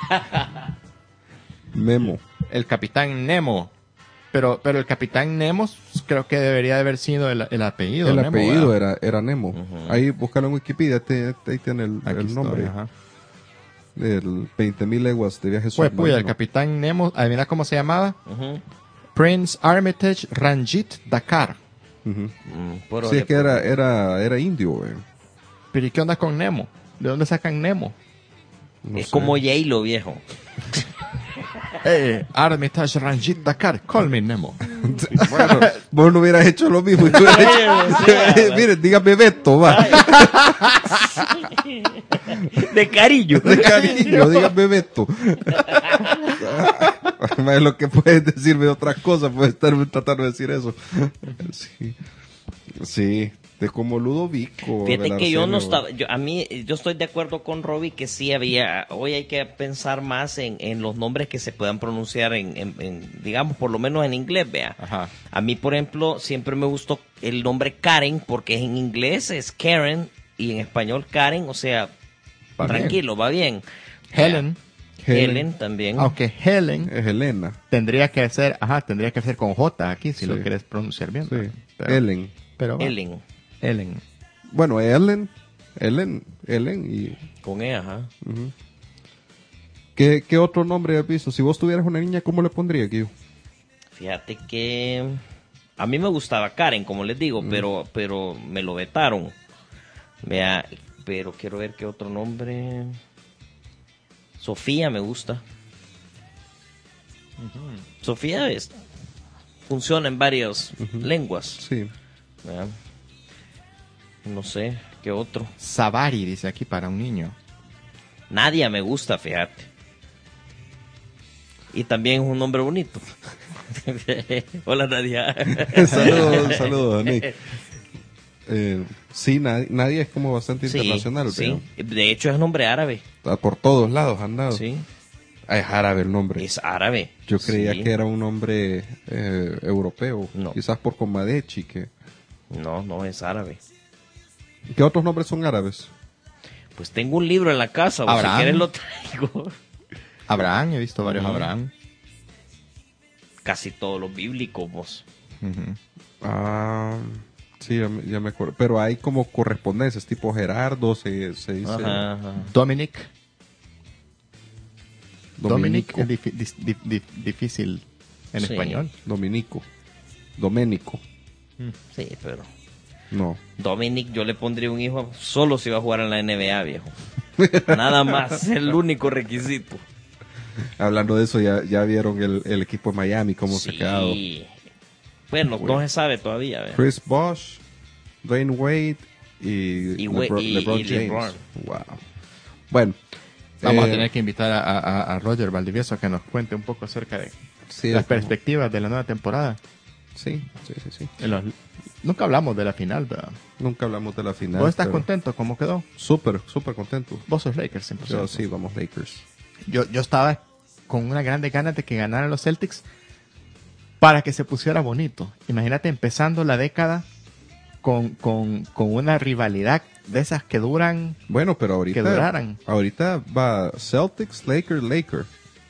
Memo. El Capitán Nemo. Pero, pero el Capitán Nemo creo que debería de haber sido el, el apellido. El Nemo, apellido ¿verdad? era, era Nemo. Ujú. Ahí búscalo en Wikipedia, te- te- ahí tiene el, Aquí el estoy, nombre. ajá. El veinte mil leguas de viaje Pues, puya, el submarino. Capitán Nemo, adivina cómo se llamaba. Ujú. Prince Armitage Ranjit Dakar. Ujú. Mm, puro Sí, de- es que era, era, era indio, güey. Pero ¿y qué onda con Nemo? ¿De dónde sacan Nemo? No es sé. como J-Lo, viejo. Eh, Armitage Ranjit Dakar, call me Nemo. Bueno, vos no hubieras hecho lo mismo. y tú hubieras hecho- Miren, dígame Beto, va. De cariño. De cariño, dígame Beto. Más lo que puedes decirme de otras cosas, puedes estar tratando de decir eso. Sí. Sí, de como Ludovico. Fíjate que yo no Arsenio, estaba, yo, a mí, yo estoy de acuerdo con Robbie que sí había, hoy hay que pensar más en, en los nombres que se puedan pronunciar en, en- en, digamos, por lo menos en inglés, vea. Ajá. A mí, por ejemplo, siempre me gustó el nombre Karen, porque en inglés es Karen y en español Karen, o sea, Va bien. tranquilo, va bien. Helen, Helen, Helen. también. aunque Helen Es Helena. tendría que ser, ajá, tendría que ser con J aquí si Sí. lo quieres pronunciar bien. Sí. Pero, Ellen. pero va. Ellen, Ellen. Bueno, Ellen. Ellen. Ellen y... con E, ajá. ujú. ¿Qué, ¿Qué otro nombre has visto? Si vos tuvieras una niña, ¿cómo le pondrías, Guido? Fíjate que a mí me gustaba Karen, como les digo, pero pero me lo vetaron. Vea, pero quiero ver qué otro nombre. Sofía me gusta. Sofía es, funciona en varias lenguas. Sí. Vea. No sé, qué otro. Savari dice aquí para un niño. Nadia me gusta, fíjate. Y también es un nombre bonito. Hola, Nadia. Saludos, saludos, Nick. Eh, sí, nadie, nadie es como bastante Sí, internacional, sí. De hecho, es nombre árabe. pero por todos lados han dado. Sí. Ah, es árabe el nombre. Es árabe. Yo creía Sí. que era un nombre eh, europeo, No. quizás por Comadechi. Que... No, no, es árabe. ¿Qué otros nombres son árabes? Pues tengo un libro en la casa, o si Abraham. quieres lo traigo. Abraham, he visto varios Ujú. Abraham. Casi todos los bíblicos, vos. Ujú. Ah, sí, ya me, ya me acuerdo. Pero hay como correspondencias, tipo Gerardo, se, se dice Ajá, ajá. Dominic. Dominic Dominico. es difi- dis- di- di- difícil en Sí. español. Dominico. Doménico. Sí, pero No. Dominic yo le pondría un hijo solo si va a jugar en la N B A, viejo. Nada más, es el único requisito. Hablando de eso, ya, ya vieron el, el equipo de Miami, cómo se ha quedado. Bueno, no se sabe todavía. ¿ve? Chris Bosh, Dwayne Wade y, Y We- Lebron, y- LeBron y James. LeBron. Wow. Bueno. Vamos eh, a tener que invitar a, a- a Roger Valdivieso a que nos cuente un poco acerca de sí, las como- perspectivas de la nueva temporada. Sí, sí, sí, sí. En los- nunca hablamos de la final, ¿verdad? Nunca hablamos de la final. ¿Vos estás pero contento? ¿Cómo quedó? Súper, súper contento. Vos sos Lakers, cien por ciento. Yo sí, vamos Lakers. Yo, yo estaba con una grande ganas de que ganaran los Celtics para que se pusiera bonito. Imagínate empezando la década con, con, con una rivalidad de esas que duran. Bueno, pero ahorita, Que duraran. ahorita va Celtics, Lakers, Lakers.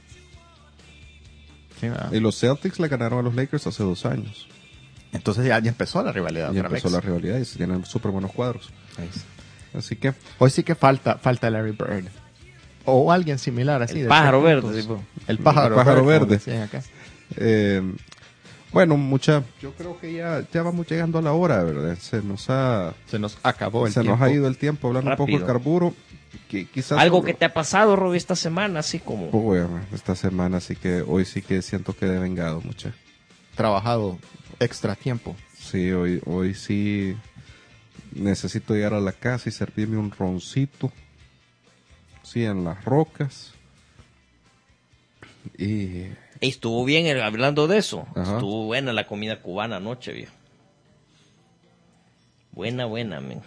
Sí, ¿verdad? Y los Celtics le ganaron a los Lakers hace dos años. Entonces ya, ya empezó la rivalidad. Ya otra empezó vez. la rivalidad y se tienen súper buenos cuadros. Ahí sí. Así que, Hoy sí que falta, falta Larry Bird. O alguien similar así. El de pájaro tres verde, puntos. tipo. El pájaro, El pájaro verde. como verde. decían acá. eh, bueno, mucha, yo creo que ya, ya vamos llegando a la hora, ¿verdad? Se nos ha, Se nos acabó el se tiempo. nos ha ido el tiempo hablando un poco Rápido. de carburo. Que quizás Algo que te ha pasado, Roby, esta semana, así como... Pues, bueno, esta semana, así que hoy sí que siento que he vengado, mucha. Trabajado extra tiempo. Sí, hoy, hoy sí necesito llegar a la casa y servirme un roncito. Sí, en las rocas. Y Ey, estuvo bien, eh, hablando de eso. Ajá. Estuvo buena la comida cubana anoche, viejo. Buena, buena, men.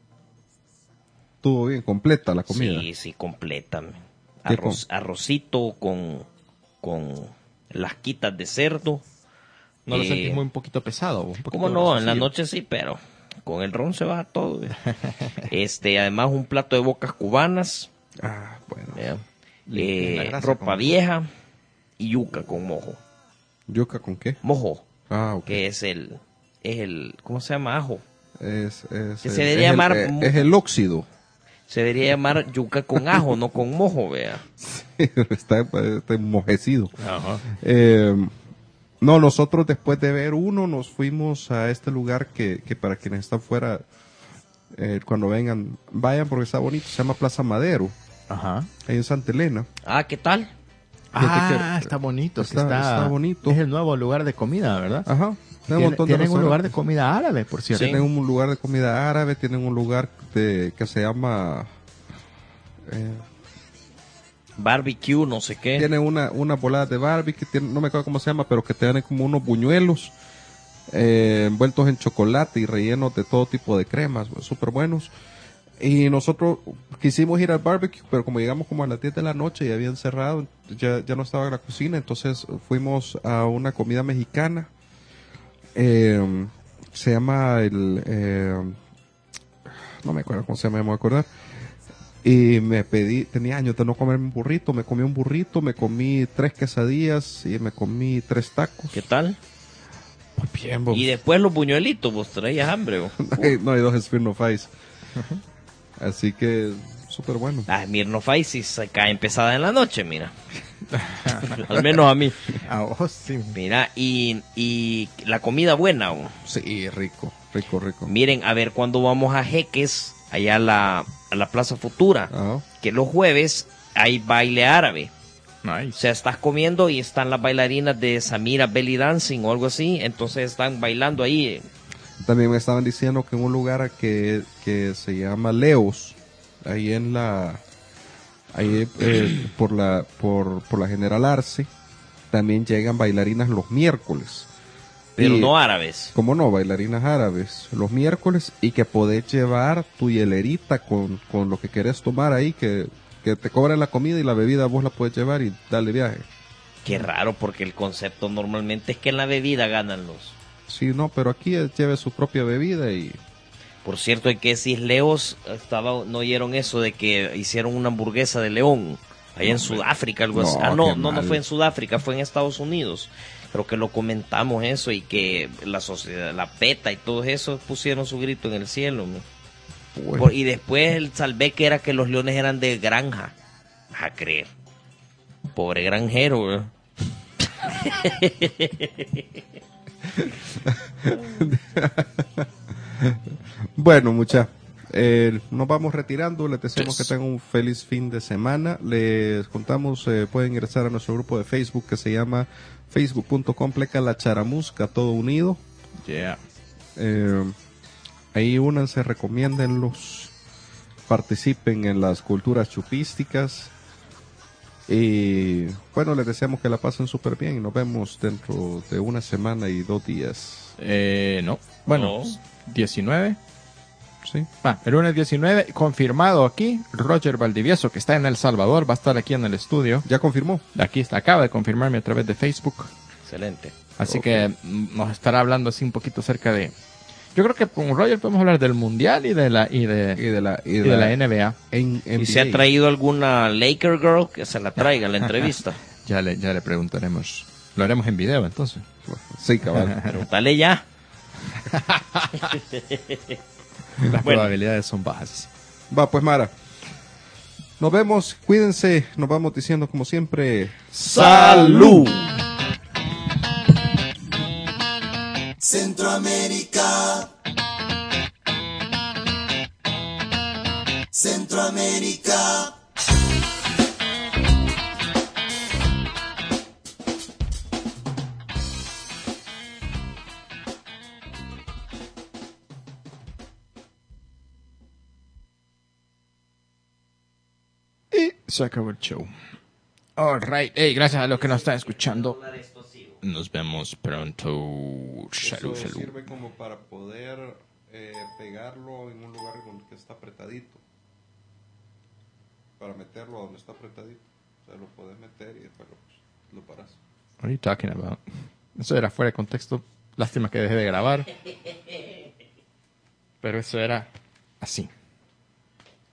estuvo bien completa la comida. Sí, sí, completa, men. ¿Qué Arroz, arrocito con, con lasquitas de cerdo. ¿No lo Eh, sentís muy un poquito pesado? Un poquito ¿Cómo no? En la grasosillo? noche sí, pero con el ron se baja todo. viejo. este, además un plato de bocas cubanas, Ah, bueno. ¿ya? Limpia la Eh, grasa ropa con- vieja y yuca con mojo. ¿Yuca con qué? Mojo, Ah, ok. que es el, es el, ¿cómo se llama? Ajo. Es, es, Que el- se debería es el- llamar eh, mu- es el óxido. Se debería llamar yuca con ajo, no con mojo, vea. está, está enmojecido. Eh, no, nosotros después de ver uno nos fuimos a este lugar que, que para quienes están fuera, eh, cuando vengan, vayan porque está bonito, se llama Plaza Madero, Ajá. ahí en Santa Elena. Ah, ¿qué tal? Ah, está bonito. está- Está, está bonito. Es el nuevo lugar de comida, ¿verdad? Ajá. Tiene Tiene- un montón de tienen un lugar de restaurantes. comida árabe, por cierto. Tienen un lugar de comida árabe, tienen un lugar de, que se llama... eh, Barbecue, no sé qué. tiene una, una bolada de barbecue, tiene, no me acuerdo cómo se llama, pero que tienen como unos buñuelos eh, envueltos en chocolate y rellenos de todo tipo de cremas, súper buenos. Y nosotros quisimos ir al barbecue, pero como llegamos como a las diez de la noche y habían cerrado, ya, ya no estaba en la cocina, entonces fuimos a una comida mexicana. Eh, se llama el... eh, no me acuerdo cómo se llama, me voy a acordar. Y me pedí, tenía años de no comerme un burrito, me comí un burrito, me comí tres quesadillas y me comí tres tacos. ¿Qué tal? Muy bien, vos. Y después los buñuelitos, vos traías hambre. vos. No hay dos Smirnoff Ice. Así que, súper bueno. Ah, Smirnoff Ice sí se cae empezada en la noche, mira. Al menos a mí. Ah, oh, sí. Mira, y, y la comida buena. vos. Sí, rico, rico, rico. Miren, a ver cuándo vamos a Jeques, allá a la, a la Plaza Futura. Ajá. Que los jueves hay baile árabe. O Nice. sea, estás comiendo y están las bailarinas de Samira Belly Dancing o algo así. Entonces están bailando ahí. También me estaban diciendo que en un lugar que, que se llama Leos, ahí en la Ahí eh, por la por, por la General Arce también llegan bailarinas los miércoles. Pero Y, no árabes. ¿cómo no? Bailarinas árabes los miércoles, y que podés llevar tu hielerita con, con lo que querés tomar ahí, que, que te cobran la comida y la bebida vos la puedes llevar y darle viaje. Qué raro, porque el concepto normalmente es que en la bebida ganan los. Sí, no, pero aquí es, lleve su propia bebida y... Por cierto, es que Cisleos estaba, no oyeron eso de que hicieron una hamburguesa de león allá No, en Sudáfrica, algo no, así. Ah, no, qué no, no mal. fue en Sudáfrica, fue en Estados Unidos. Creo que lo comentamos eso, y que la sociedad, la PETA y todos esos pusieron su grito en el cielo. ¿no? Bueno, Por- y después el salvé que era que los leones eran de granja. A creer. Pobre granjero, ¿verdad? bueno mucha, eh, nos vamos retirando, les deseamos Yes. que tengan un feliz fin de semana. Les contamos, eh, pueden ingresar a nuestro grupo de Facebook que se llama facebook punto com pleca la charamusca, todo unido. Yeah. Eh, ahí únanse, recomiéndenlos, participen en las culturas chupísticas. Y bueno, les deseamos que la pasen súper bien y nos vemos dentro de una semana y dos días. Eh, no. Bueno, No. diecinueve. ¿Sí? Ah, el lunes diecinueve, confirmado aquí, Roger Valdivieso, que está en El Salvador, va a estar aquí en el estudio. ¿Ya confirmó? Aquí está, acaba de confirmarme a través de Facebook. Excelente. Así Ok. que mm, nos estará hablando así un poquito acerca de... Yo creo que con Roger podemos hablar del Mundial y de la, y de, Y de la, y y de de la la N B A. en, Y si ha traído alguna Laker Girl, que se la traiga a la entrevista. Ya le, ya le preguntaremos. Lo haremos en video entonces. Sí, cabal. Pregúntale ya. Las Bueno. probabilidades son bajas. Va, pues Mara. Nos vemos, cuídense, nos vamos diciendo como siempre. ¡Salud! Centroamérica. Centroamérica. Y se acabó el show. All right. Hey, gracias a los que nos están escuchando. Nos vemos pronto. Salud, Eso salud. sirve como para poder eh, pegarlo en un lugar donde que está apretadito. Para meterlo a donde está apretadito. O sea, lo puedes meter y después lo, lo paras. What are you talking about? Eso era fuera de contexto. Lástima que dejé de grabar. Pero eso era así.